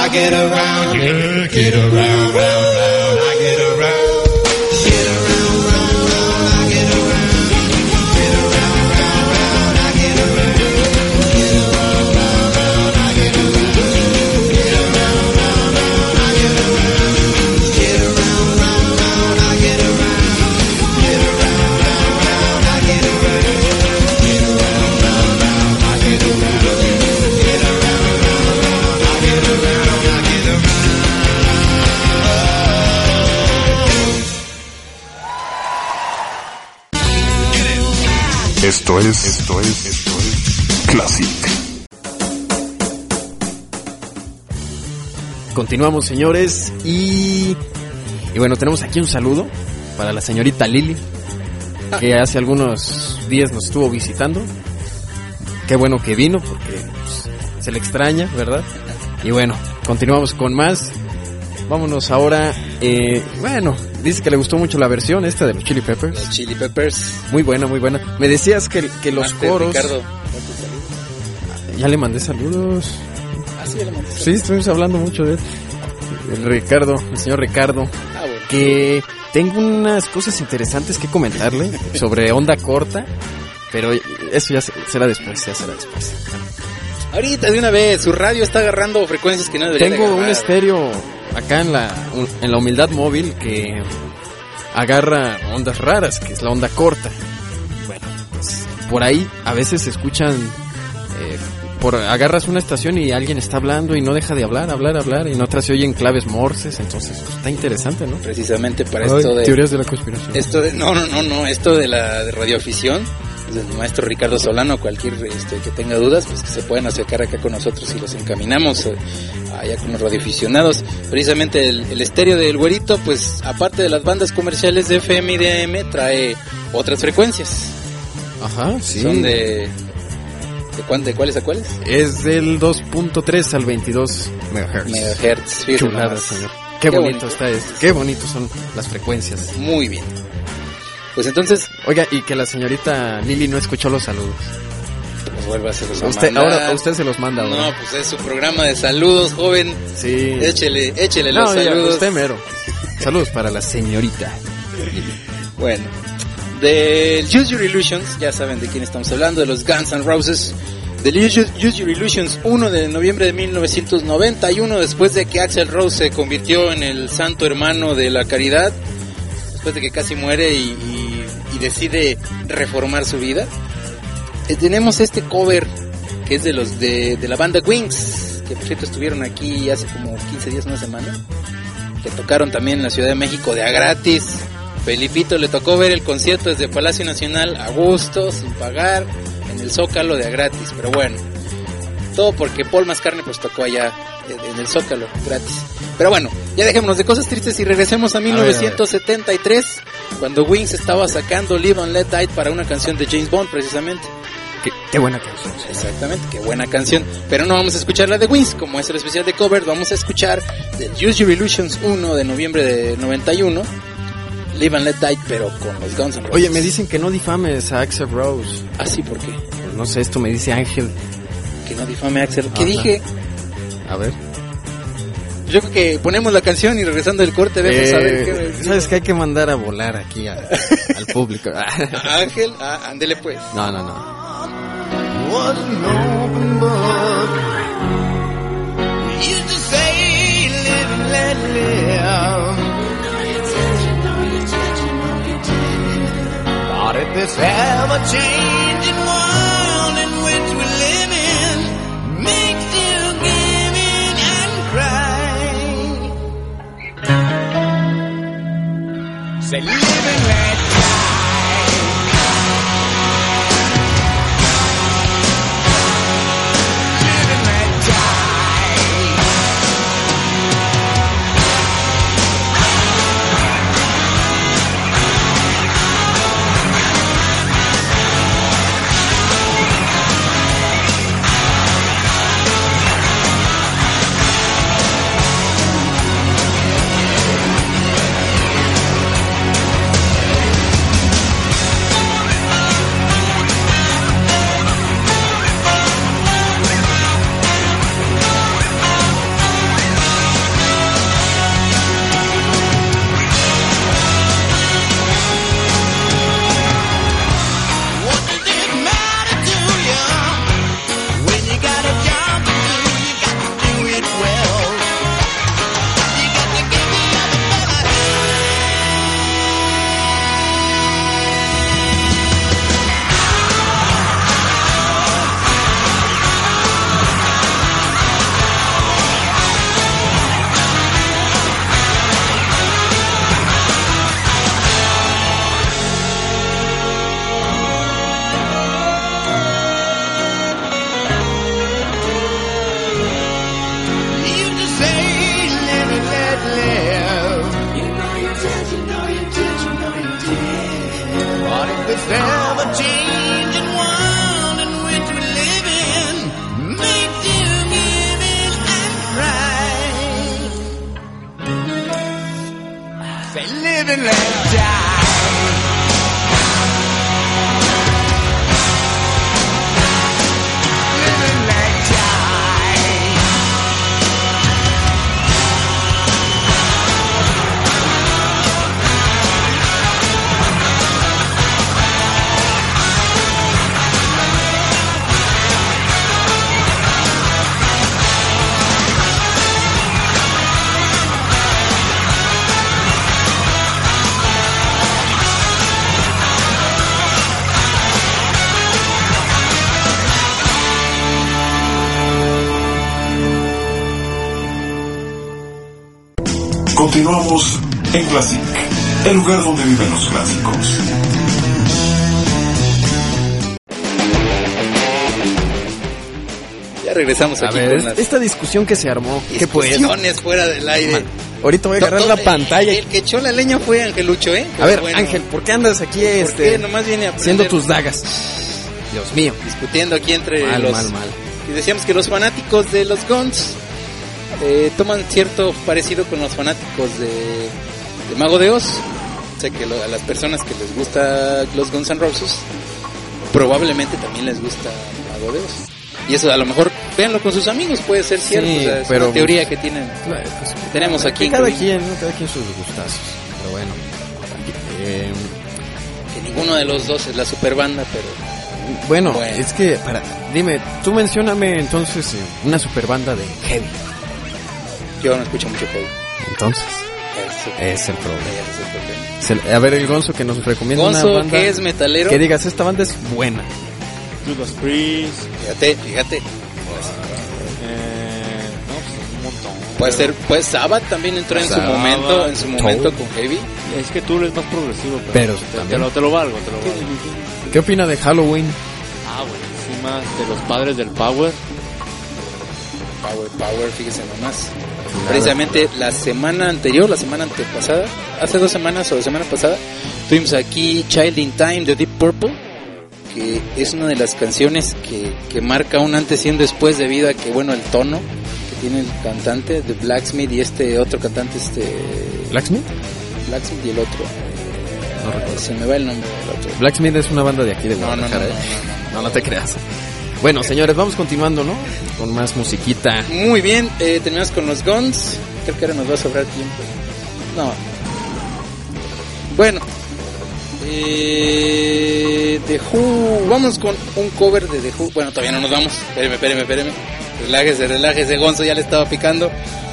I get around, yeah, get around, round, round, I get around. Esto es Classic. Continuamos, señores, y bueno, tenemos aquí un saludo para la señorita Lili, que hace algunos días nos estuvo visitando. Qué bueno que vino, porque pues, se le extraña, ¿verdad? Y bueno, continuamos con más. Vámonos ahora, bueno, dice que le gustó mucho la versión esta de los Chili Peppers. Los Chili Peppers. Muy buena, muy buena. Me decías que los coros... Ricardo, ya le mandé saludos. Ah, sí, ya le mandé saludos. Sí, estuvimos hablando mucho de él. El señor Ricardo. Ah, bueno. Que tengo unas cosas interesantes que comentarle sobre onda corta, pero eso ya será después, Ahorita, de una vez, su radio está agarrando frecuencias que no debería Tengo de agarrar. un estéreo acá en la humildad móvil que agarra ondas raras, que es la onda corta. Bueno, pues por ahí a veces se escuchan, agarras una estación y alguien está hablando y no deja de hablar, y en otras se oyen claves morses, entonces pues, está interesante, ¿no? Precisamente para esto de... Teorías de la conspiración. Esto de, no, esto de la de radioafición, del maestro Ricardo Solano, cualquier que tenga dudas, pues que se pueden acercar acá con nosotros y los encaminamos allá con los radioaficionados. Precisamente el estéreo del güerito, pues aparte de las bandas comerciales de FM y de AM, trae otras frecuencias. Ajá, sí. Son ¿de cuáles a cuáles? Es del 2.3 al 22 MHz. Chulada, señor. Qué bonito está qué bonitos son las frecuencias. Muy bien. Pues entonces... Oiga, y que la señorita Lili no escuchó los saludos. Pues vuelva a hacerlos ahora usted se los manda. No, pues es su programa de saludos, joven. Sí. Échele los saludos. Usted mero. Saludos para la señorita Lili. Bueno, del Use Your Illusions, ya saben de quién estamos hablando, de los Guns N' Roses. Del Use Your Illusions 1 de noviembre de 1991, después de que Axl Rose se convirtió en el santo hermano de la caridad, después de que casi muere y decide reformar su vida. Tenemos este cover que es de la banda Wings, que por cierto estuvieron aquí hace como 15 días, una semana, que tocaron también en la Ciudad de México de a gratis. Felipito le tocó ver el concierto desde Palacio Nacional a gusto, sin pagar, en el Zócalo de a gratis, pero bueno, todo porque Paul Mascarne pues tocó allá en el Zócalo gratis. Pero bueno, ya dejémonos de cosas tristes y regresemos a 1973, cuando Wings estaba sacando Live and Let Die para una canción de James Bond, precisamente. Qué buena canción. Exactamente, qué buena canción. Pero no vamos a escuchar la de Wings, como es el especial de cover, vamos a escuchar del Use Your Illusions 1 de noviembre de 91, Live and Let Die, pero con los Guns N' Roses. Oye, me dicen que no difames a Axl Rose. ¿Ah, sí? ¿Por qué? Pues no sé, esto me dice Ángel. Que no difame a Axl. ¿Qué dije? A ver. Yo creo que ponemos la canción y regresando del corte vemos a ver qué... ¿Sabes que hay que mandar a volar aquí al público? Ángel, ándele pues. No. Was an open book. Used to say, live and let live. But at this ever-changing world in which we live in, makes you give in and cry. Say, live and let Continuamos en Classic, el lugar donde viven los clásicos. Ya regresamos aquí. A ver, con las esta discusión que se armó, ¿qué pues? discusiones fuera del aire. Man, ahorita voy a agarrar la pantalla. El que echó la leña fue Angelucho, ¿eh? A ver, bueno, Ángel, ¿por qué andas aquí ¿por qué? Nomás viene a haciendo aprender. tus dagas? Dios mío. Discutiendo aquí entre Mal. Y decíamos que los fanáticos de los Guns toman cierto parecido con los fanáticos de Mago de Oz. O sea que a las personas que les gusta los Guns N' Roses probablemente también les gusta Mago de Oz. Y eso a lo mejor véanlo con sus amigos, puede ser cierto. Sí, o sea, es pero una teoría que tienen. Pues, tenemos aquí. Cada quien sus gustazos. Pero bueno. Que ninguno de los dos es la super banda, pero bueno, es que dime, tú mencióname entonces una super banda de heavy. Yo no escucho mucho heavy. Entonces, es el problema. A ver, el Gonzo que nos recomienda Gonzo, una banda que es metalero, que digas, esta banda es buena. Judas Priest. Fíjate. No, pues un montón. Puede ser, pues Sabbath también entró en su momento con heavy. Es que tú eres más progresivo, pero te lo valgo. ¿Qué opina de Halloween? Buenísima, de los padres del Power, fíjese nomás. Precisamente la semana antepasada, hace 2 semanas o la semana pasada, tuvimos aquí Child in Time de Deep Purple, que es una de las canciones que marca un antes y un después debido a que, bueno, el tono que tiene el cantante de Blacksmith y este otro cantante, ¿Blacksmith y el otro, no recuerdo. Se me va el nombre del otro. Blacksmith es una banda de aquí de Guadalajara. No te creas. Bueno, señores, vamos continuando, ¿no? Con más musiquita. Muy bien, terminamos con los Guns. Creo que ahora nos va a sobrar tiempo. No. Bueno, The Who. Vamos con un cover de The Who. Bueno, todavía no nos vamos. Espéreme. Relájese, Gonzo ya le estaba picando.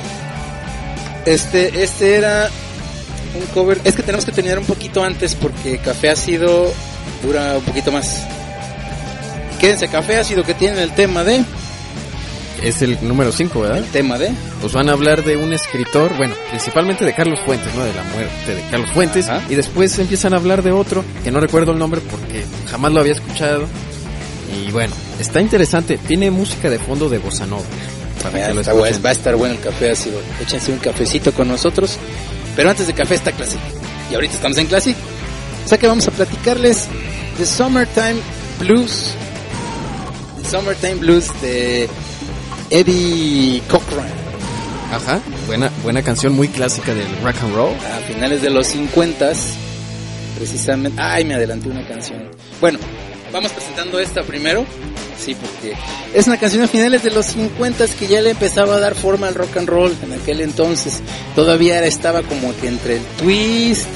Este era un cover. Es que tenemos que terminar un poquito antes porque Café Ácido dura un poquito más. Quédense, Café Ácido, que tiene el tema de... Es el número 5, ¿verdad? El tema de... Pues van a hablar de un escritor, bueno, principalmente de Carlos Fuentes, ¿no? De la muerte de Carlos Fuentes. Ajá. Y después empiezan a hablar de otro, que no recuerdo el nombre porque jamás lo había escuchado. Y bueno, está interesante. Tiene música de fondo de bossa nova. Va a estar bueno el Café Ácido. Échense un cafecito con nosotros. Pero antes de Café está Classic. Y ahorita estamos en Classic. O sea que vamos a platicarles de Summertime Blues. Summertime Blues de Eddie Cochran. Ajá, buena canción, muy clásica del rock and roll. A finales de los 50s, precisamente. Ay, me adelanté una canción. Bueno, vamos presentando esta primero. Sí, porque es una canción a finales de los 50s que ya le empezaba a dar forma al rock and roll en aquel entonces. Todavía estaba como que entre el twist,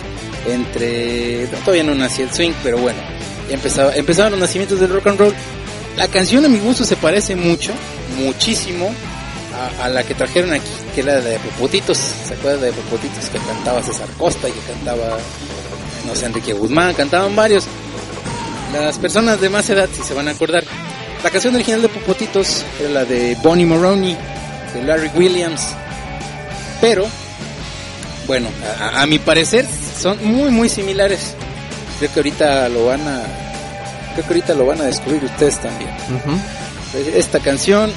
todavía no nacía el swing, pero bueno, empezaban los nacimientos del rock and roll. La canción a mi gusto se parece muchísimo a la que trajeron aquí, que era de Popotitos. ¿Se acuerdan de Popotitos? Que cantaba César Costa y que cantaba, no sé, Enrique Guzmán, cantaban varios. Las personas de más edad, si se van a acordar. La canción original de Popotitos era la de Bonnie Maroney, de Larry Williams. Pero, bueno, a mi parecer son muy similares. Creo que ahorita lo van a descubrir ustedes también. Uh-huh. Esta canción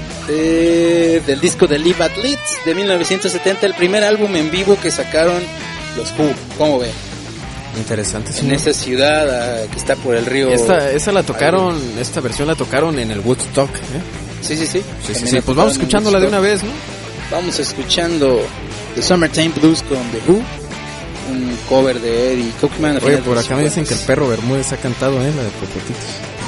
del disco de Live at Leeds de 1970, el primer álbum en vivo que sacaron los Who. ¿Cómo ven? Interesante. En esa ciudad que está por el río. Esta versión la tocaron en el Woodstock, ¿eh? Sí. Sí. Pues vamos escuchándola de una vez, ¿no? Vamos escuchando The Summertime Blues con The Who. Un cover de Eddie Cochran. Oye, por acá me dicen que el Perro Bermúdez ha cantado, la de Popotitos.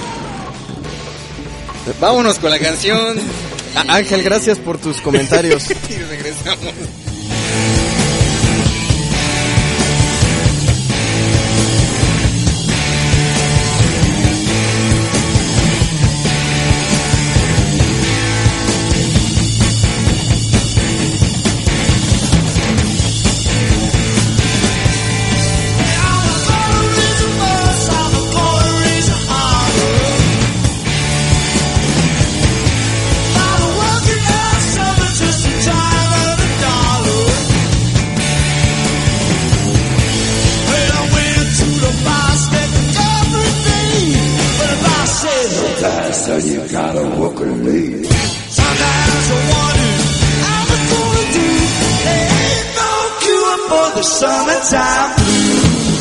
Vámonos con la canción. Ángel, gracias por tus comentarios. Y regresamos. Time of the dollar. Sometimes, son, you gotta work with me. Sometimes I wonder how I'm gonna do. There ain't no cure for the summertime blues.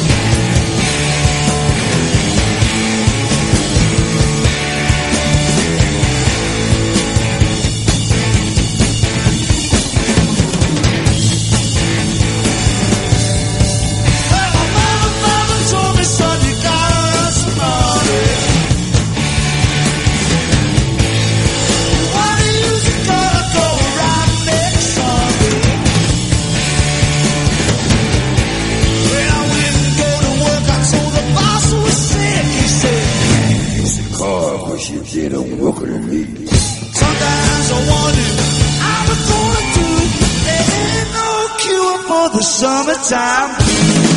You didn't work with me. Sometimes I wonder how I'm gonna do. There ain't no cure for the summertime blues.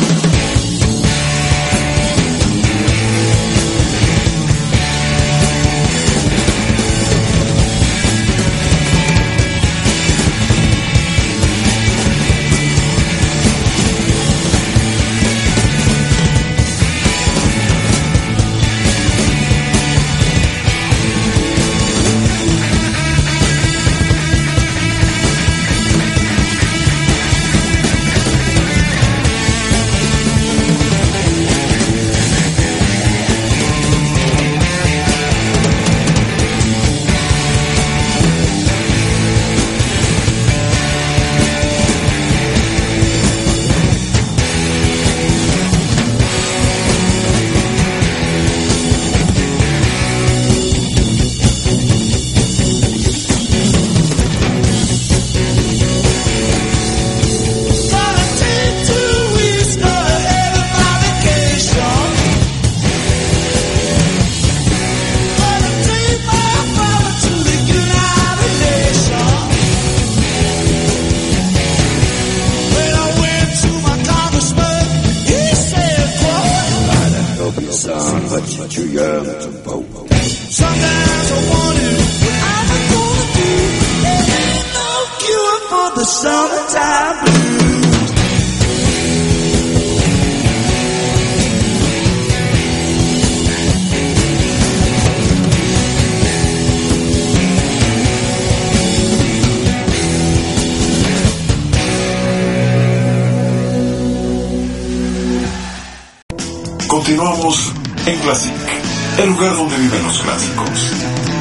Continuamos en Classic, el lugar donde viven los clásicos.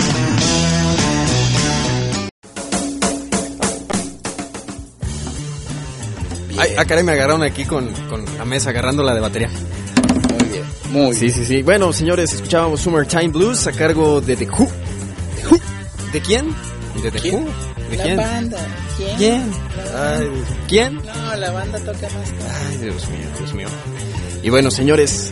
Ay, caray, me agarraron aquí con la mesa agarrando la de batería. Muy bien, muy bien. Sí. Bueno, señores, escuchábamos Summertime Blues a cargo de The Who. ¿De quién? ¿De The Who? ¿De la quién? Banda. ¿Quién? Ay, ¿quién? No, la banda toca más tarde. Ay, Dios mío. Y bueno, señores,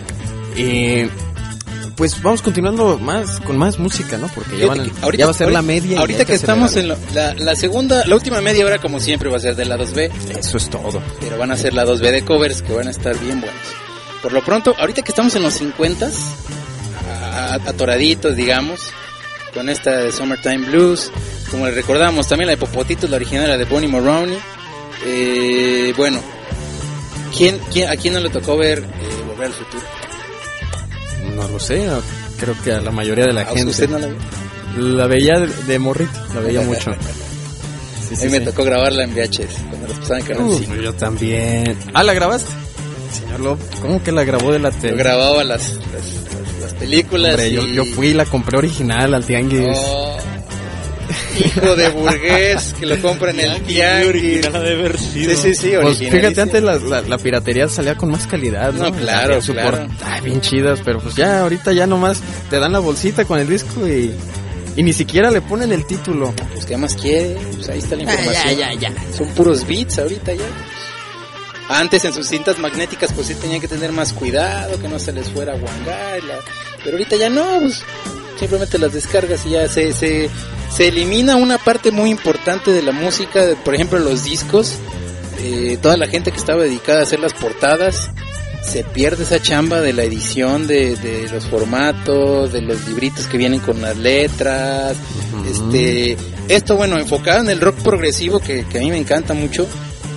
pues vamos continuando con más música, ¿no? Porque ya va a ser la media. Ahorita que estamos en la última media hora, como siempre, va a ser de la 2B. Eso es todo. Pero van a ser la 2B de covers, que van a estar bien buenos. Por lo pronto, ahorita que estamos en los 50s, atoraditos, digamos, con esta de Summertime Blues, como les recordamos, también la de Popotitos, la original, la de Bonnie Maroney. Bueno, ¿a quién no le tocó ver Volver al Futuro? No lo sé, creo que a la mayoría de la gente. ¿Usted no la vio? La veía de morrito, la veía mucho. Sí, a mí me tocó grabarla en VHS, cuando las pasaban en Canal 5. Yo también. ¿Ah, la grabaste? Señor Lop, ¿cómo que la grabó de la tele? Yo grababa las películas. Hombre, yo fui y la compré original al tianguis. Oh, hijo de burgués, que lo compra en el tianguis. Original ha de haber sido. Sí, pues fíjate, antes la piratería salía con más calidad, ¿no? Claro. Bien chidas, pero pues ya, ahorita ya nomás te dan la bolsita con el disco y ni siquiera le ponen el título. Pues, ¿qué más quiere? Pues ahí está la información. Ya. Son puros beats ahorita ya. Antes en sus cintas magnéticas pues sí tenían que tener más cuidado, que no se les fuera a guangar, pero ahorita ya no, pues simplemente las descargas y ya se elimina una parte muy importante de la música, por ejemplo los discos, toda la gente que estaba dedicada a hacer las portadas, se pierde esa chamba de la edición de los formatos, de los libritos que vienen con las letras, esto bueno, enfocado en el rock progresivo que a mí me encanta mucho.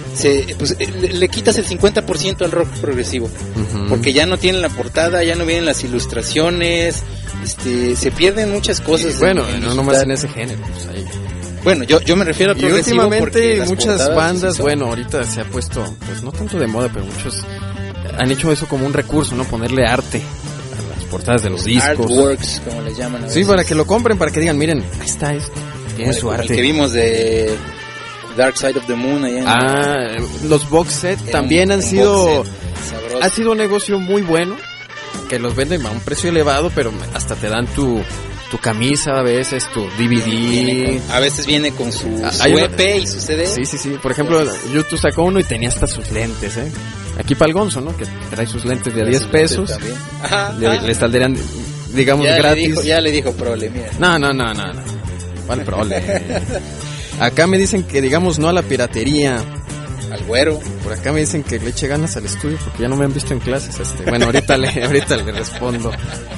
le quitas el 50% al rock progresivo, porque ya no tienen la portada, ya no vienen las ilustraciones, se pierden muchas cosas. Bueno, no nomás en ese género, pues ahí. Bueno, yo me refiero a progresivo. Y últimamente muchas bandas, sí bueno, ahorita se ha puesto, pues no tanto de moda, pero muchos han hecho eso como un recurso, ¿no? Ponerle arte a las portadas de los discos. Artworks, como les llaman a veces. Sí, para que lo compren, para que digan, miren, ahí está esto, tiene su arte. El que vimos de Dark Side of the Moon allá los box set también han sido, ha sido un negocio muy bueno, que los venden a un precio elevado, pero hasta te dan tu camisa, a veces tu DVD. A veces viene con su EP y su CD. Sí. Por ejemplo, YouTube sacó uno y tenía hasta sus lentes, Aquí para el Gonzo, ¿no? Que trae sus lentes de 10 pesos. Le saldrían, digamos, ya gratis. Ya le dijo Prole, mira. No. ¿Cuál Prole? Acá me dicen que digamos no a la piratería. Al güero. Por acá me dicen que le eche ganas al estudio porque ya no me han visto en clases. Bueno, ahorita le respondo.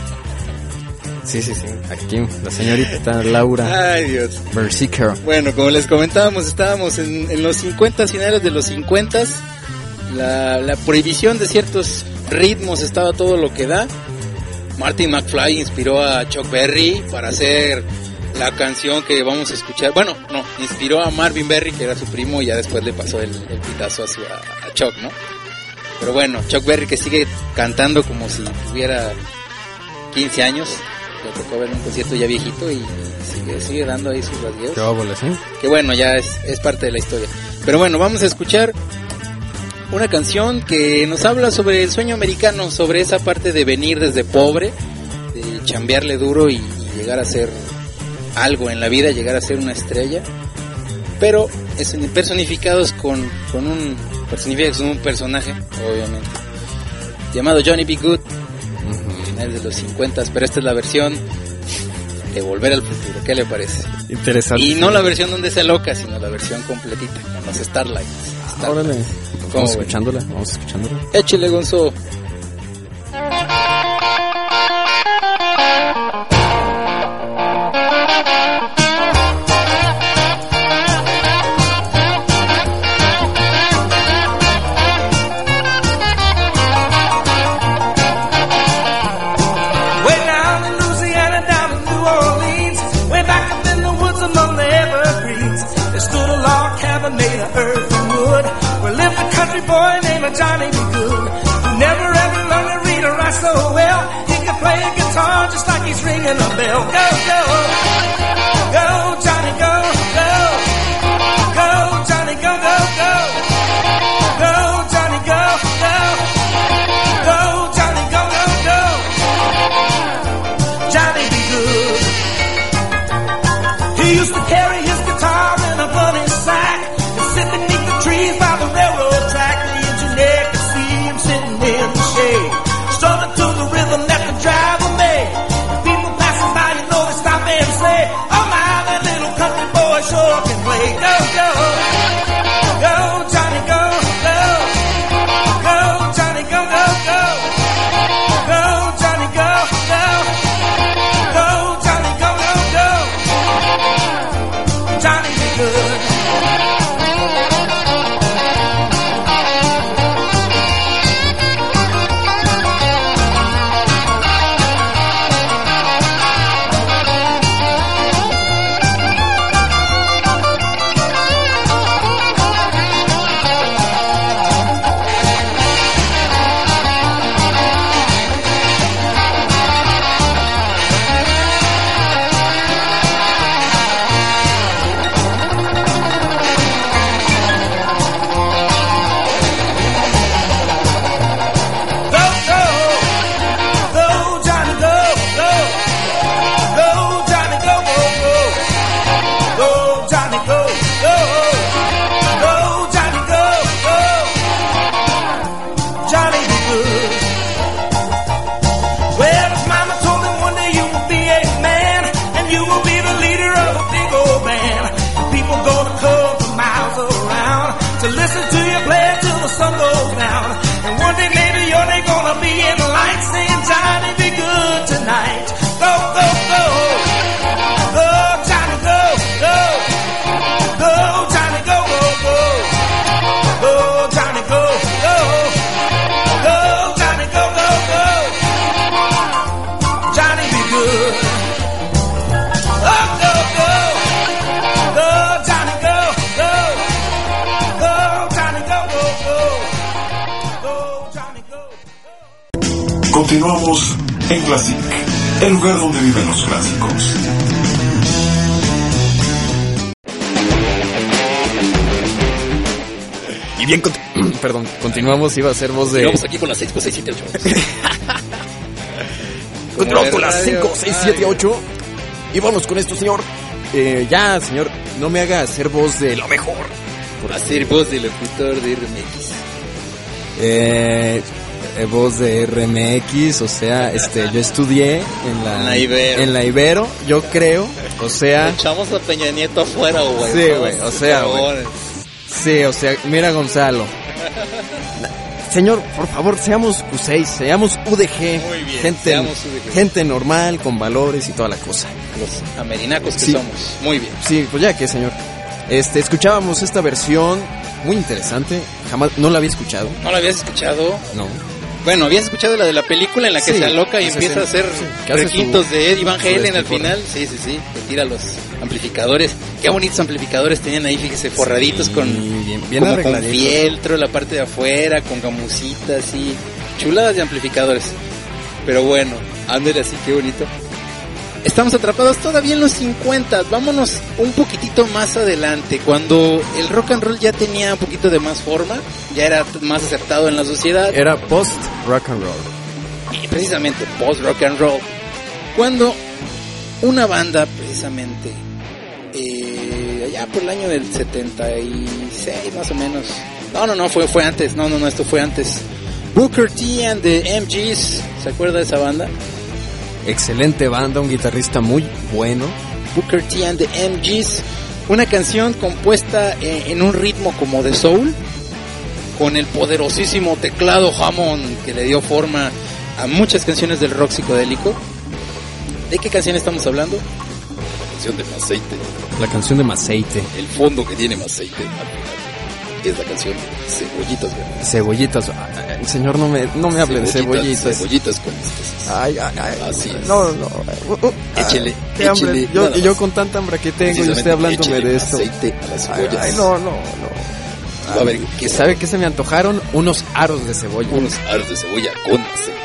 Sí. Aquí la señorita Laura. Ay, Dios. Berserker. Bueno, como les comentábamos, estábamos en los 50, finales de los 50. La prohibición de ciertos ritmos estaba todo lo que da. Marty McFly inspiró a Chuck Berry para hacer la canción que vamos a escuchar. Bueno, no, inspiró a Marvin Berry, que era su primo, y ya después le pasó el pitazo a Chuck, ¿no? Pero bueno, Chuck Berry, que sigue cantando como si tuviera 15 años. Le tocó ver un concierto ya viejito y sigue dando ahí sus rasgueos. Qué óboles, que bueno, ya es parte de la historia. Pero bueno, vamos a escuchar una canción que nos habla sobre el sueño americano, sobre esa parte de venir desde pobre, de chambearle duro y llegar a ser algo en la vida, llegar a ser una estrella, pero personificados con un personaje, obviamente, llamado Johnny B. Good, final de los 50, pero esta es la versión de Volver al Futuro. ¿Qué le parece? Interesante. Y no la versión donde se loca, sino la versión completita, con los Starlights. Órale, vamos escuchándola. Échale, Gonzo. Boy named Johnny B. Good, who never ever learned to read or write so well. He can play a guitar just like he's ringing a bell. Go, go, go, Johnny, go, go, go, Johnny, go, go, go, go, Johnny, go, go, go, Johnny, go, go, go. Johnny B. Good. He used to carry his guitar in a gunny sack and sit beneath the trees by the railroad track. Strumming to the rhythm that the driver made. People passing by, you know they stop and say, oh my, that little country boy sure can play. Go, go, go, Johnny, go, go, go, Johnny, go, go, go, go, Johnny, go, go, go, Johnny, go, go, go. Continuamos en Classic, el lugar donde viven los clásicos. Y bien, perdón, continuamos, iba a ser voz de... Vamos aquí con las 6, 6, 7, 8. Continuamos con las 5, 6, 7, 8. Y vamos con esto, señor. Ya, señor, no me haga hacer voz de lo mejor. Por hacer voz de locutor de RMX. Voz de RMX, o sea, yo estudié en la Ibero, yo creo, o sea... Echamos a Peña Nieto afuera, güey. Sí, güey, o sea, güey. Sí, o sea, mira, Gonzalo. Señor, por favor, seamos Q6, seamos UDG. Muy bien, seamos UDG. Gente normal, con valores y toda la cosa. Los amerinacos que sí. Somos. Muy bien. Sí, pues ya que, señor. Escuchábamos esta versión muy interesante. Jamás, no la había escuchado. ¿No la habías escuchado? No. Bueno, habías escuchado la de la película en la que se aloca y empieza a hacer requintos de Eddie Van Halen al final. Sí, que tira los amplificadores. Qué bonitos amplificadores tenían ahí, fíjese, forraditos con fieltro, la parte de afuera, con gamusitas y chuladas de amplificadores. Pero bueno, ándale así, qué bonito. Estamos atrapados todavía en los 50. Vámonos un poquitito más adelante, cuando el rock and roll ya tenía un poquito de más forma, ya era más aceptado en la sociedad. Era post rock and roll. Y precisamente post rock and roll, cuando una banda precisamente allá por el año del 76 más o menos. No, fue antes. No, esto fue antes. Booker T and the MGs, ¿se acuerda de esa banda? Excelente banda, un guitarrista muy bueno. Booker T and the MGs, una canción compuesta en un ritmo como de soul, con el poderosísimo teclado Hammond que le dio forma a muchas canciones del rock psicodélico. ¿De qué canción estamos hablando? La canción de Maceite. La canción de Maceite. El fondo que tiene Maceite es la canción Cebollitas Verdes. Cebollitas. Señor, no me hable de cebollitas. Cebollitas con estas. Ay. Así es. No. Échele. Qué hambre. Yo con tanta hambre que tengo y usted hablándome de esto. Aceite a las cebollas. Ay, no. A ver, ¿qué sabe qué se me antojaron? Unos aros de cebolla. Unos aros de cebolla con aceite.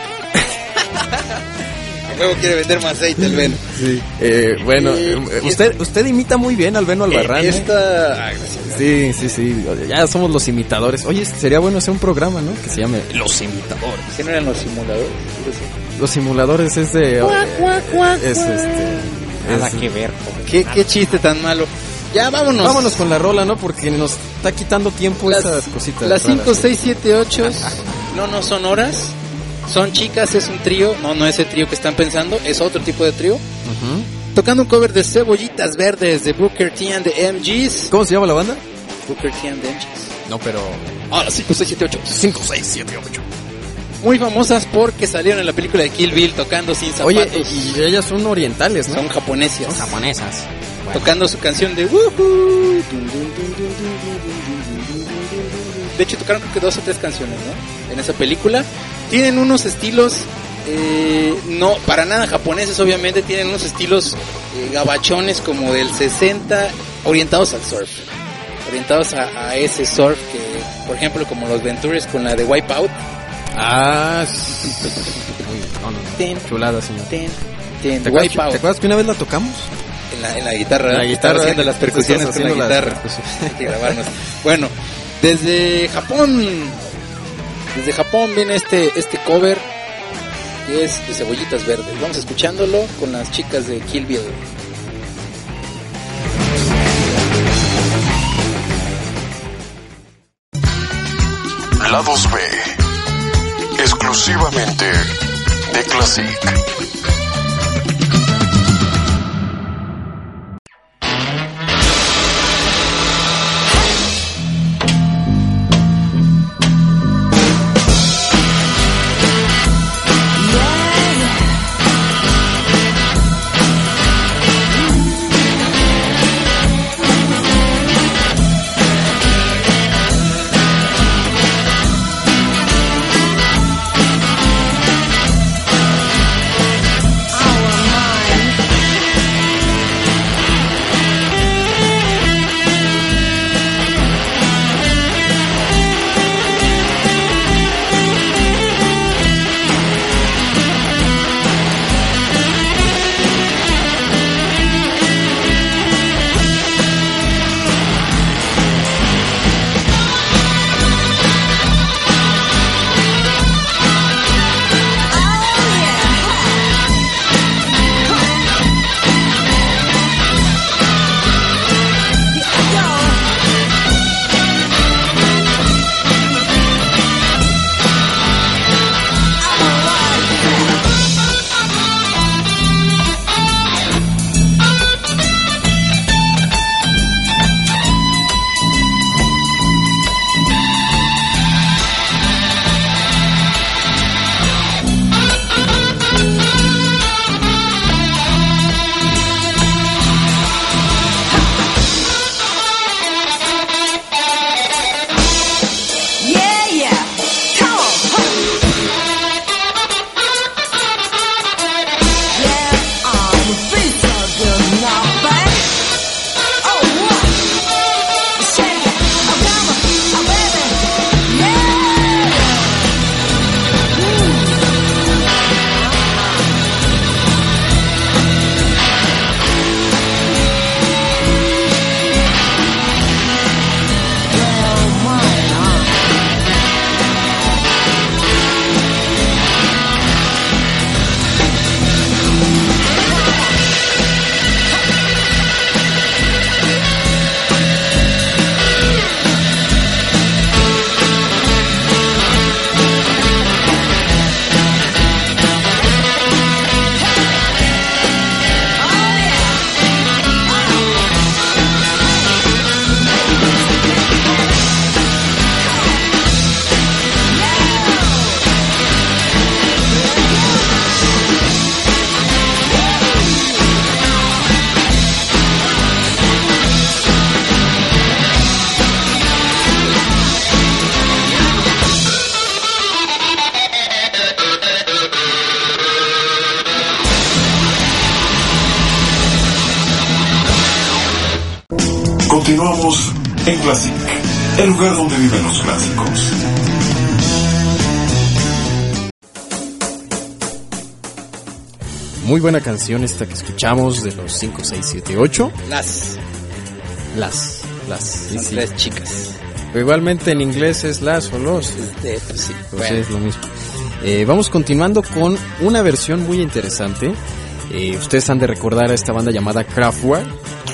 Luego quiere vender más aceite el Beno. Sí. Bueno, usted imita muy bien al Beno Albarrán. Sí. Ya somos los imitadores. Oye, sería bueno hacer un programa, ¿no? Que se llame Los Imitadores. ¿Qué no eran los simuladores? Los simuladores es de... Nada que ver. ¿Qué chiste tan malo? Ya, vámonos con la rola, ¿no? Porque nos está quitando tiempo esas cositas. Las 5, 6, 7, 8 no son horas. Son chicas, es un trío. No es el trío que están pensando, es otro tipo de trío. Tocando un cover de Cebollitas Verdes de Booker T and the MGs. ¿Cómo se llama la banda? Booker T and the MGs. No, pero... Ahora 5, 6, 7, 8. 5, 6, 7, 8. Muy famosas porque salieron en la película de Kill Bill tocando sin zapatos. Oye, y ellas son orientales, ¿no? Son japonesas. Bueno. Tocando su canción de Woohoo. De hecho, tocaron creo que 2 o 3 canciones, ¿no? En esa película. Tienen unos estilos, no para nada japoneses, obviamente. Tienen unos estilos gabachones como del 60, orientados al surf. Orientados a ese surf que, por ejemplo, como los Ventures con la de Wipeout. Chulada, señor. ¿Te acuerdas que una vez la tocamos? En la guitarra. Haciendo las percusiones con la guitarra. Hay que grabarnos. Bueno, desde Japón viene este cover que es de Cebollitas Verdes. Vamos escuchándolo con las chicas de Kill Bill. Lados B, exclusivamente de Classic. Continuamos en Classic, el lugar donde viven los clásicos. Muy buena canción esta que escuchamos de los 5, 6, 7, 8. Las. Sí, Son sí. 3 chicas. Pero igualmente en inglés es las o los. Pues sí. Pues Bueno. es lo mismo. Vamos continuando con una versión muy interesante. Ustedes han de recordar a esta banda llamada Kraftwerk.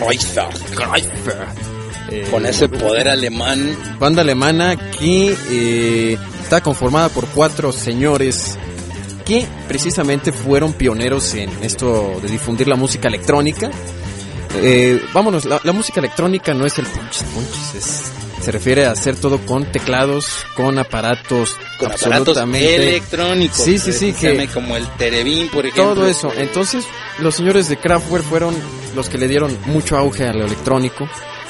Con ese poder alemán. Banda alemana que está conformada por 4 señores que precisamente fueron pioneros en esto de difundir la música electrónica. Vámonos, la música electrónica no es el punches, se refiere a hacer todo con teclados, con aparatos absolutamente electrónicos. Sí, que como el Terebin, por ejemplo. todo eso. Entonces, los señores de Kraftwerk fueron los que le dieron mucho auge a lo electrónico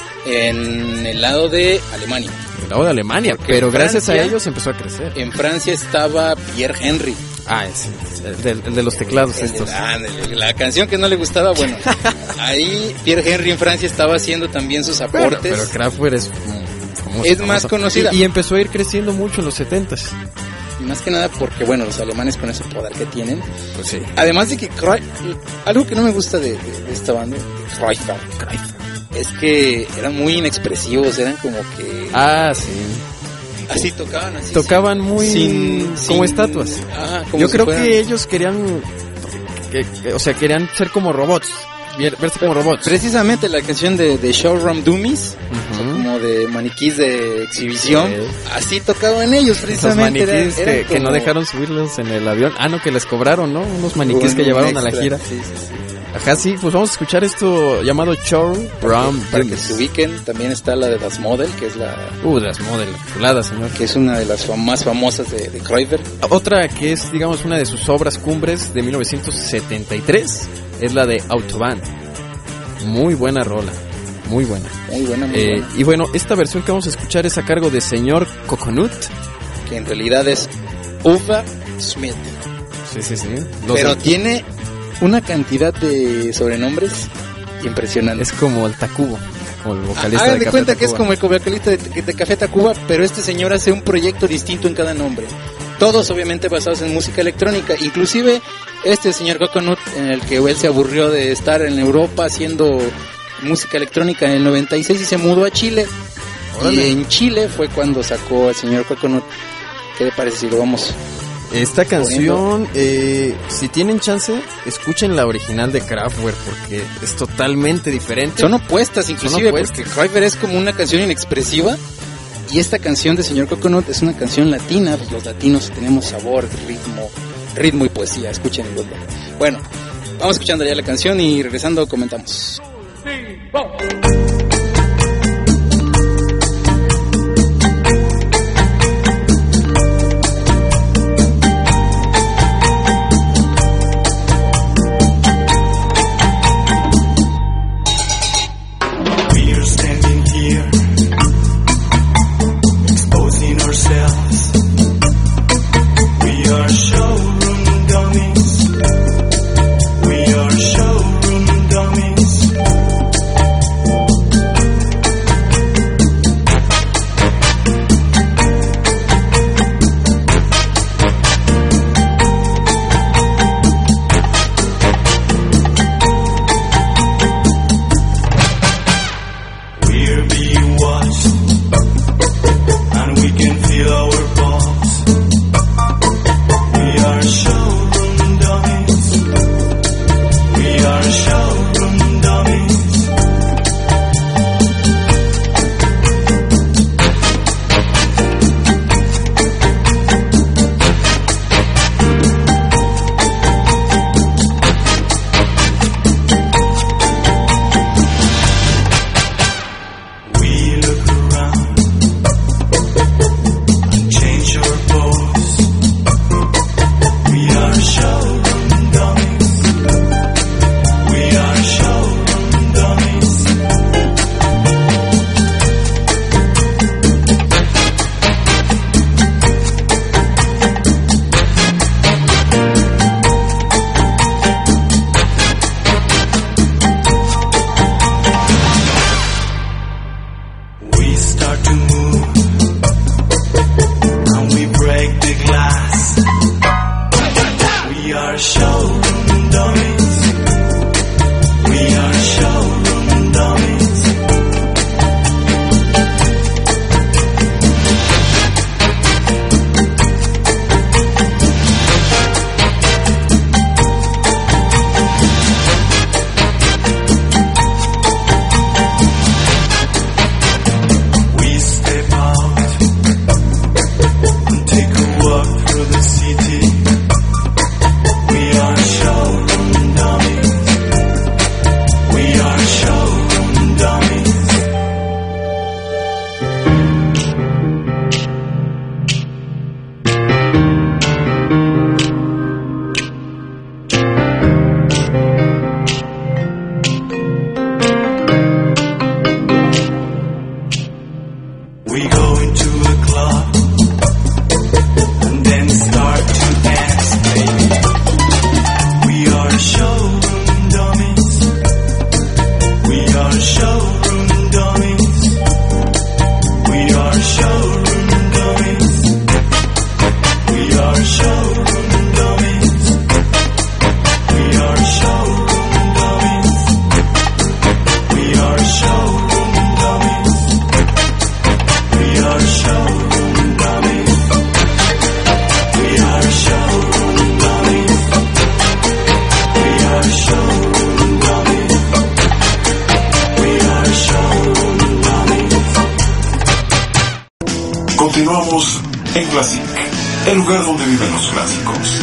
en el lado de Alemania. En el lado de Alemania, porque pero en gracias Francia, a ellos empezó a crecer. En Francia estaba Pierre Henry. Ah, el de los teclados estos. La canción que no le gustaba, bueno, ahí Pierre Henry en Francia estaba haciendo también sus aportes. Pero Kraftwerk es famoso, es más conocida. Y empezó a ir creciendo mucho en los 70s. Y más que nada porque, bueno, los alemanes con ese poder que tienen. Pues sí. Además de que algo que no me gusta de esta banda, de Kraftwerk, es que eran muy inexpresivos, eran como que... Ah, sí. Así tocaban, así. Tocaban muy como estatuas. Ajá, como yo si creo fueran... que ellos querían querían ser como robots, verse como robots. Precisamente la canción de Showroom Dummies, o sea, como de maniquís de exhibición, así tocaban ellos precisamente. Los maniquís eran que no dejaron subirlos en el avión. Ah, no, que les cobraron, ¿no? Unos maniquís que llevaron a la gira. Sí. Ajá, sí, pues vamos a escuchar esto llamado Showroom. Para que se ubiquen, también está la de Das Model, que es la... Das Model, chulada, señor. Que es una de las más famosas de Kraftwerk. Otra que es, digamos, una de sus obras cumbres de 1973 es la de Autobahn. Muy buena rola, muy buena. Muy buena. Y bueno, esta versión que vamos a escuchar es a cargo de señor Coconut, que en realidad es Uwe Schmidt. Sí. Pero tiene una cantidad de sobrenombres impresionante. Es como el Tacubo, como el vocalista Hagan de de cuenta Café que es como el vocalista de Café Tacuba, pero este señor hace un proyecto distinto en cada nombre. Todos obviamente basados en música electrónica. Inclusive este señor Coconut, en el que él se aburrió de estar en Europa haciendo música electrónica en el 96 y se mudó a Chile. Órale. Y en Chile fue cuando sacó al señor Coconut. ¿Qué le parece si lo vamos? Esta canción, si tienen chance, escuchen la original de Kraftwerk porque es totalmente diferente. Son opuestas inclusive, porque Kraftwerk es como una canción inexpresiva y esta canción de señor Coconut es una canción latina. Pues los latinos tenemos sabor, ritmo y poesía. Escuchen el golpe. Bueno, vamos escuchando ya la canción y regresando comentamos. We are showroom dummies. Continuamos en Classic, el lugar donde viven los clásicos.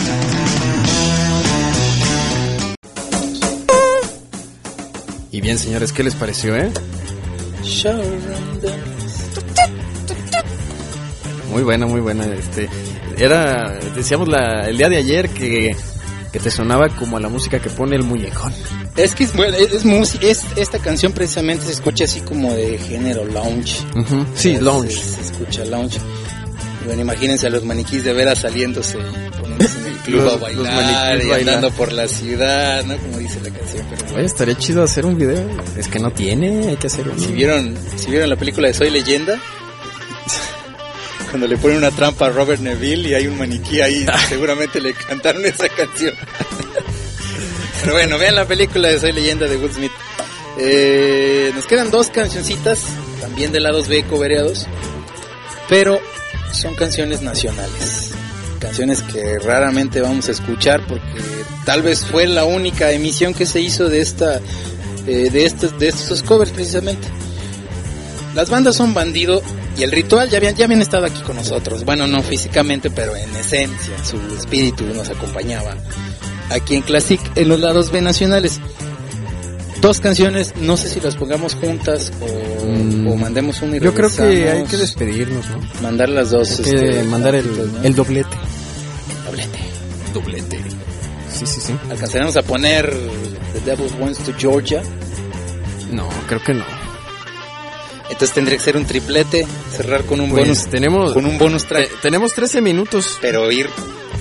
Y bien, señores, ¿qué les pareció, Muy buena, muy buena. Decíamos el día de ayer que te sonaba como a la música que pone el muñecón. Es que esta canción precisamente se escucha así como de género lounge. Uh-huh. Sí, lounge. Se escucha lounge. Bueno, imagínense a los maniquís de veras saliéndose, poniéndose en el club a bailar y andando por la ciudad, ¿no? Como dice la canción. Pero bueno. Oye, estaría chido hacer un video. Es que no tiene, hay que hacer uno. Si vieron la película de Soy Leyenda, cuando le ponen una trampa a Robert Neville y hay un maniquí ahí, seguramente le cantaron esa canción. Pero bueno, vean la película de Soy Leyenda de Will Smith. Nos quedan 2 cancioncitas, también de lados B cobereados, pero son canciones nacionales, canciones que raramente vamos a escuchar porque tal vez fue la única emisión que se hizo de estos covers precisamente. Las bandas son Bandido y El Ritual, ya habían estado aquí con nosotros, bueno, no físicamente, pero en esencia, su espíritu nos acompañaba aquí en Classic, en los lados B nacionales. 2 canciones, no sé si las pongamos juntas o mandemos una y yo creo que hay que despedirnos, ¿no? Mandar las 2. Hay que mandar el doblete. Doblete. Sí. ¿Alcanzaremos a poner The Devil Went to Georgia? No, creo que no. Entonces tendría que ser un triplete, cerrar con un bonus. Con un bonus track. Tenemos 13 minutos. Pero ir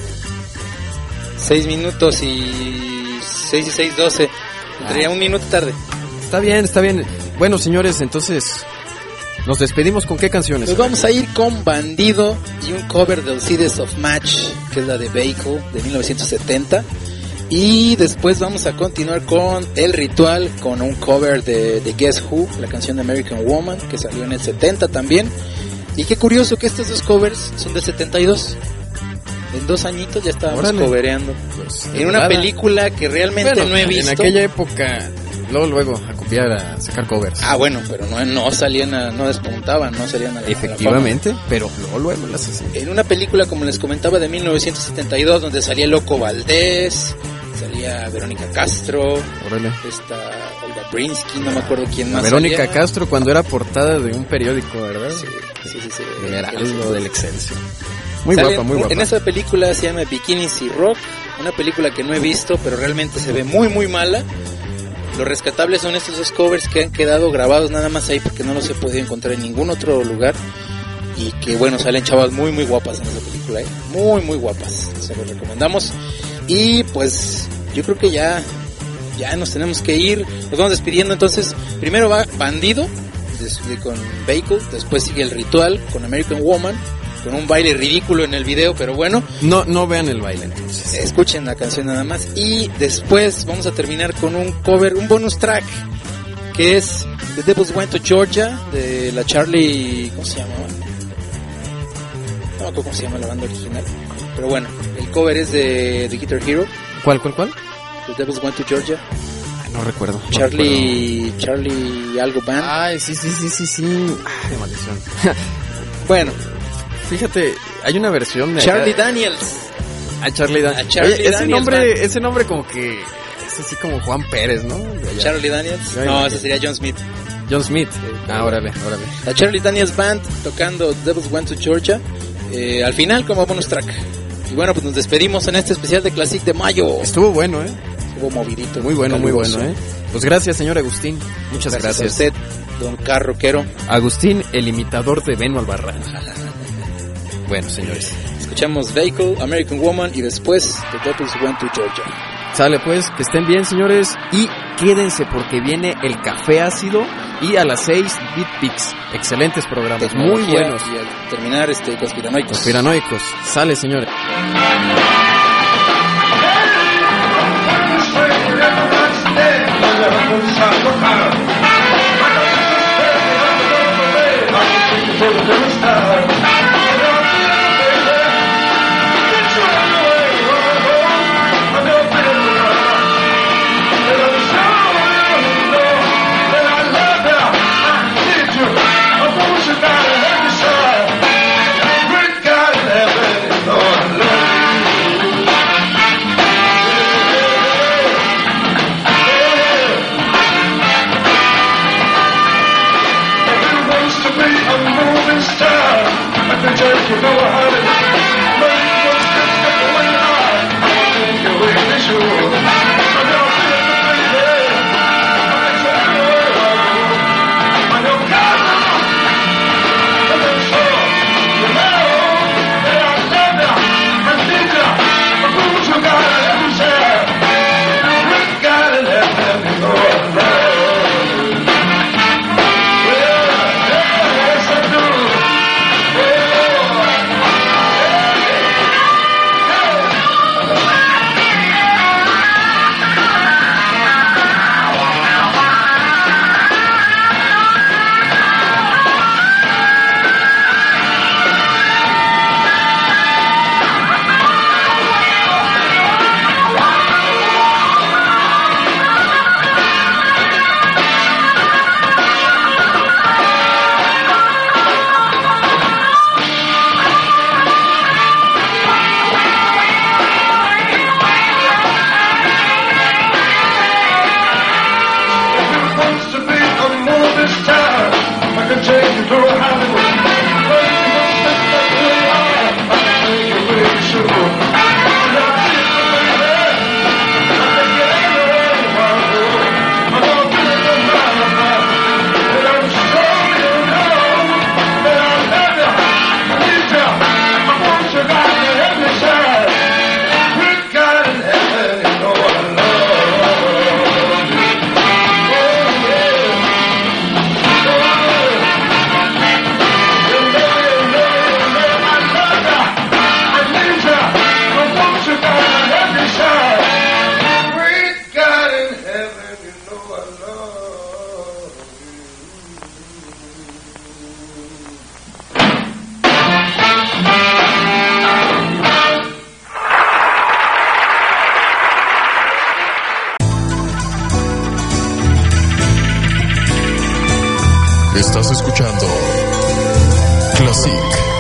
6 minutos y 6 y 6, 12. Entraría un minuto tarde. Está bien. Bueno, señores, entonces nos despedimos con qué canciones. Nos vamos a ir con Bandido y un cover del Seeds of Match, que es la de Vehicle de 1970. Y después vamos a continuar con El Ritual, con un cover de Guess Who, la canción de American Woman, que salió en el 70 también. Y qué curioso que estos 2 covers son de 72. En 2 añitos ya estábamos covereando. Pues, en una película que realmente no he visto. En aquella época, luego a copiar, a sacar covers. Bueno, pero no salían, no despuntaban, no salían a la efectivamente, pero luego las hacían. En una película, como les comentaba, de 1972, donde salía Loco Valdés, salía Verónica Castro, Olga Brinsky, no me acuerdo quién más. Verónica salía. Castro cuando era portada de un periódico, ¿verdad? Sí. Del Heraldo, del Excelsior. Muy guapa. En esa película se llama Bikinis y Rock, una película que no he visto, pero realmente se ve muy muy mala. Lo rescatable son estos 2 covers que han quedado grabados nada más ahí porque no los he podido encontrar en ningún otro lugar. Y que bueno, salen chavas muy muy guapas en esa película, muy muy guapas, se los recomendamos. Y pues yo creo que ya nos tenemos que ir, nos vamos despidiendo. Entonces primero va Bandido con Vehicle, después sigue El Ritual con American Woman, con un baile ridículo en el video, pero bueno. No vean el baile entonces. Escuchen la canción nada más. Y después vamos a terminar con un cover, un bonus track, que es The Devils Went to Georgia, de la Charlie... ¿Cómo se llamaba? No me acuerdo cómo se llama la banda original. Pero bueno, el cover es de Guitar Hero. ¿Cuál? The Devils Went to Georgia. No recuerdo. Charlie algo band. Ay, sí. Ay, maldición. Bueno, fíjate, hay una versión de Charlie Daniels. Charlie Daniels. Ese nombre como que es así como Juan Pérez, ¿no? Charlie Daniels. No, ese sería John Smith. Órale. La Charlie Daniels Band tocando Devils Went to Georgia. Al final como bonus track. Y bueno, pues nos despedimos en este especial de Classic de mayo. Estuvo bueno, Estuvo movidito. Muy bueno, Pues gracias, señor Agustín. Muchas gracias. A usted, don Carroquero. Agustín, el imitador de Beno Albarrán. Bueno, señores. Escuchamos Vehicle, American Woman y después The Devils Went to Georgia. Sale pues, que estén bien, señores, y quédense porque viene el Café Ácido y a las 6 Beat Picks. Excelentes programas, muy buenos. Y al terminar Conspiranoicos. Sale, señores. Estás escuchando Classic.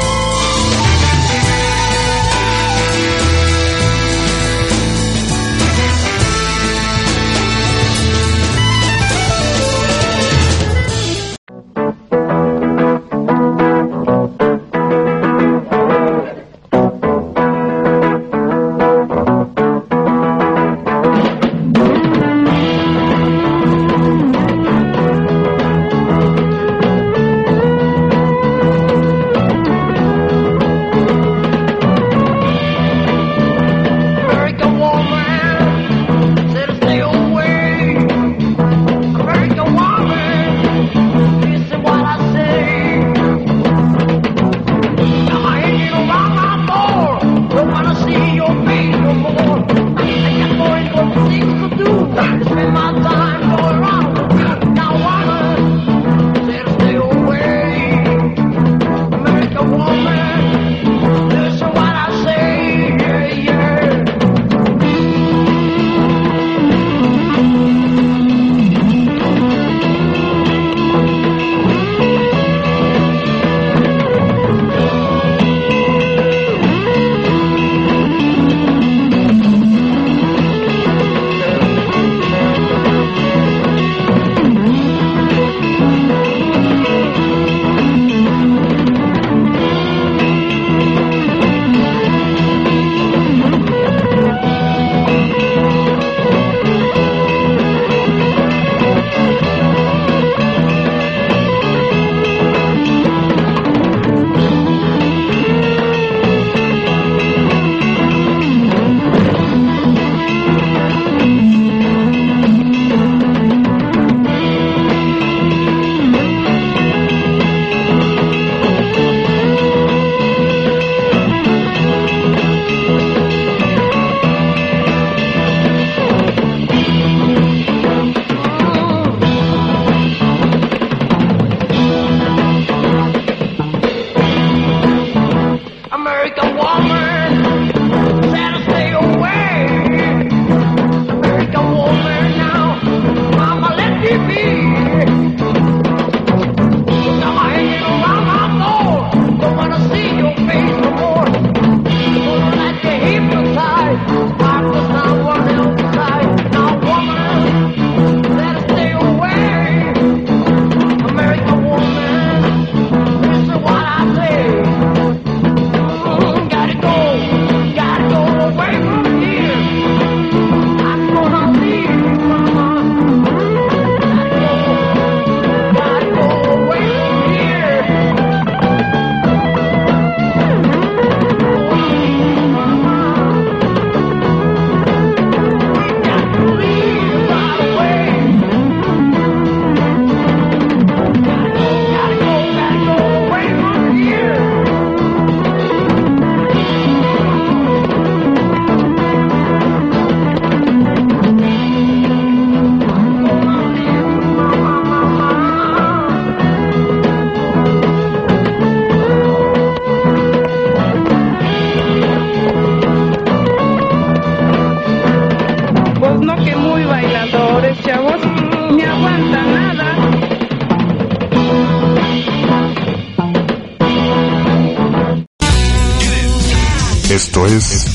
Esto es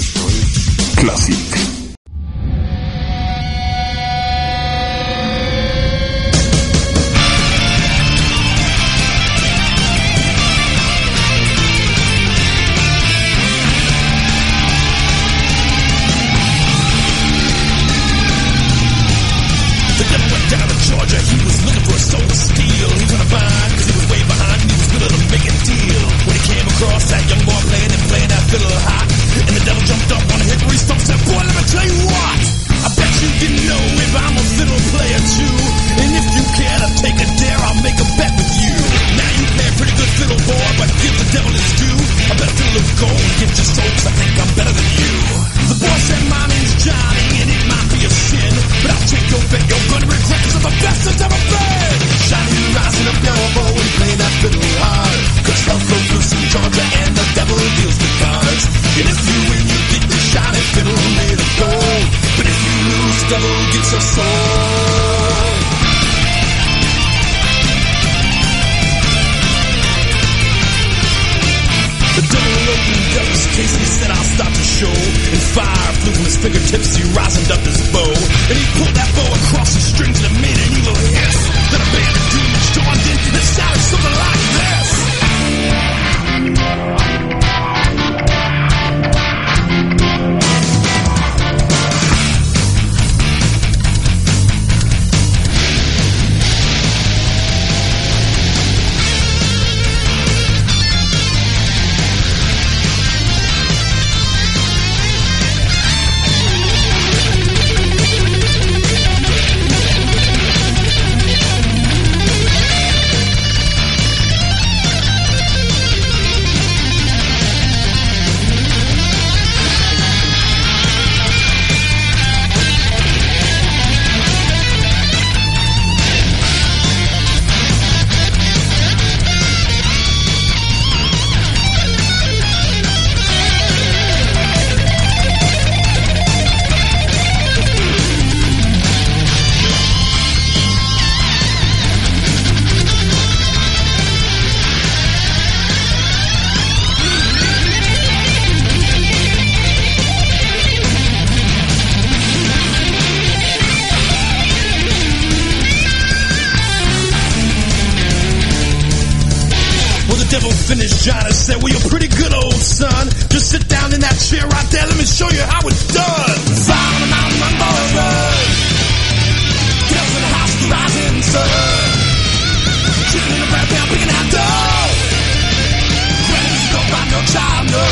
Classic. That young boy playing that fiddle high, and the devil jumped up on the hickory stump, said, "Boy, makes us soul. The devil opened up his case and he said, I'll start to show. And fire flew from his fingertips, he risened up his bow. And he pulled that bow across the strings and it made an evil hiss. Then a band of demons joined in and shouted something like this. Finished John and said, well, you're pretty good, old son. Just sit down in that chair right there. Let me show you how it's done. Fire on the mountain, run, boys, run. Get up in the house, the rising sun. Chicken in the bread pan, picking out dough. Granny's don't buy no child, no.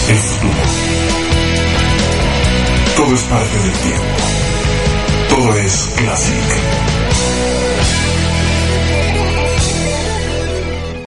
el futuro. Todo es parte del tiempo. Todo es Classic.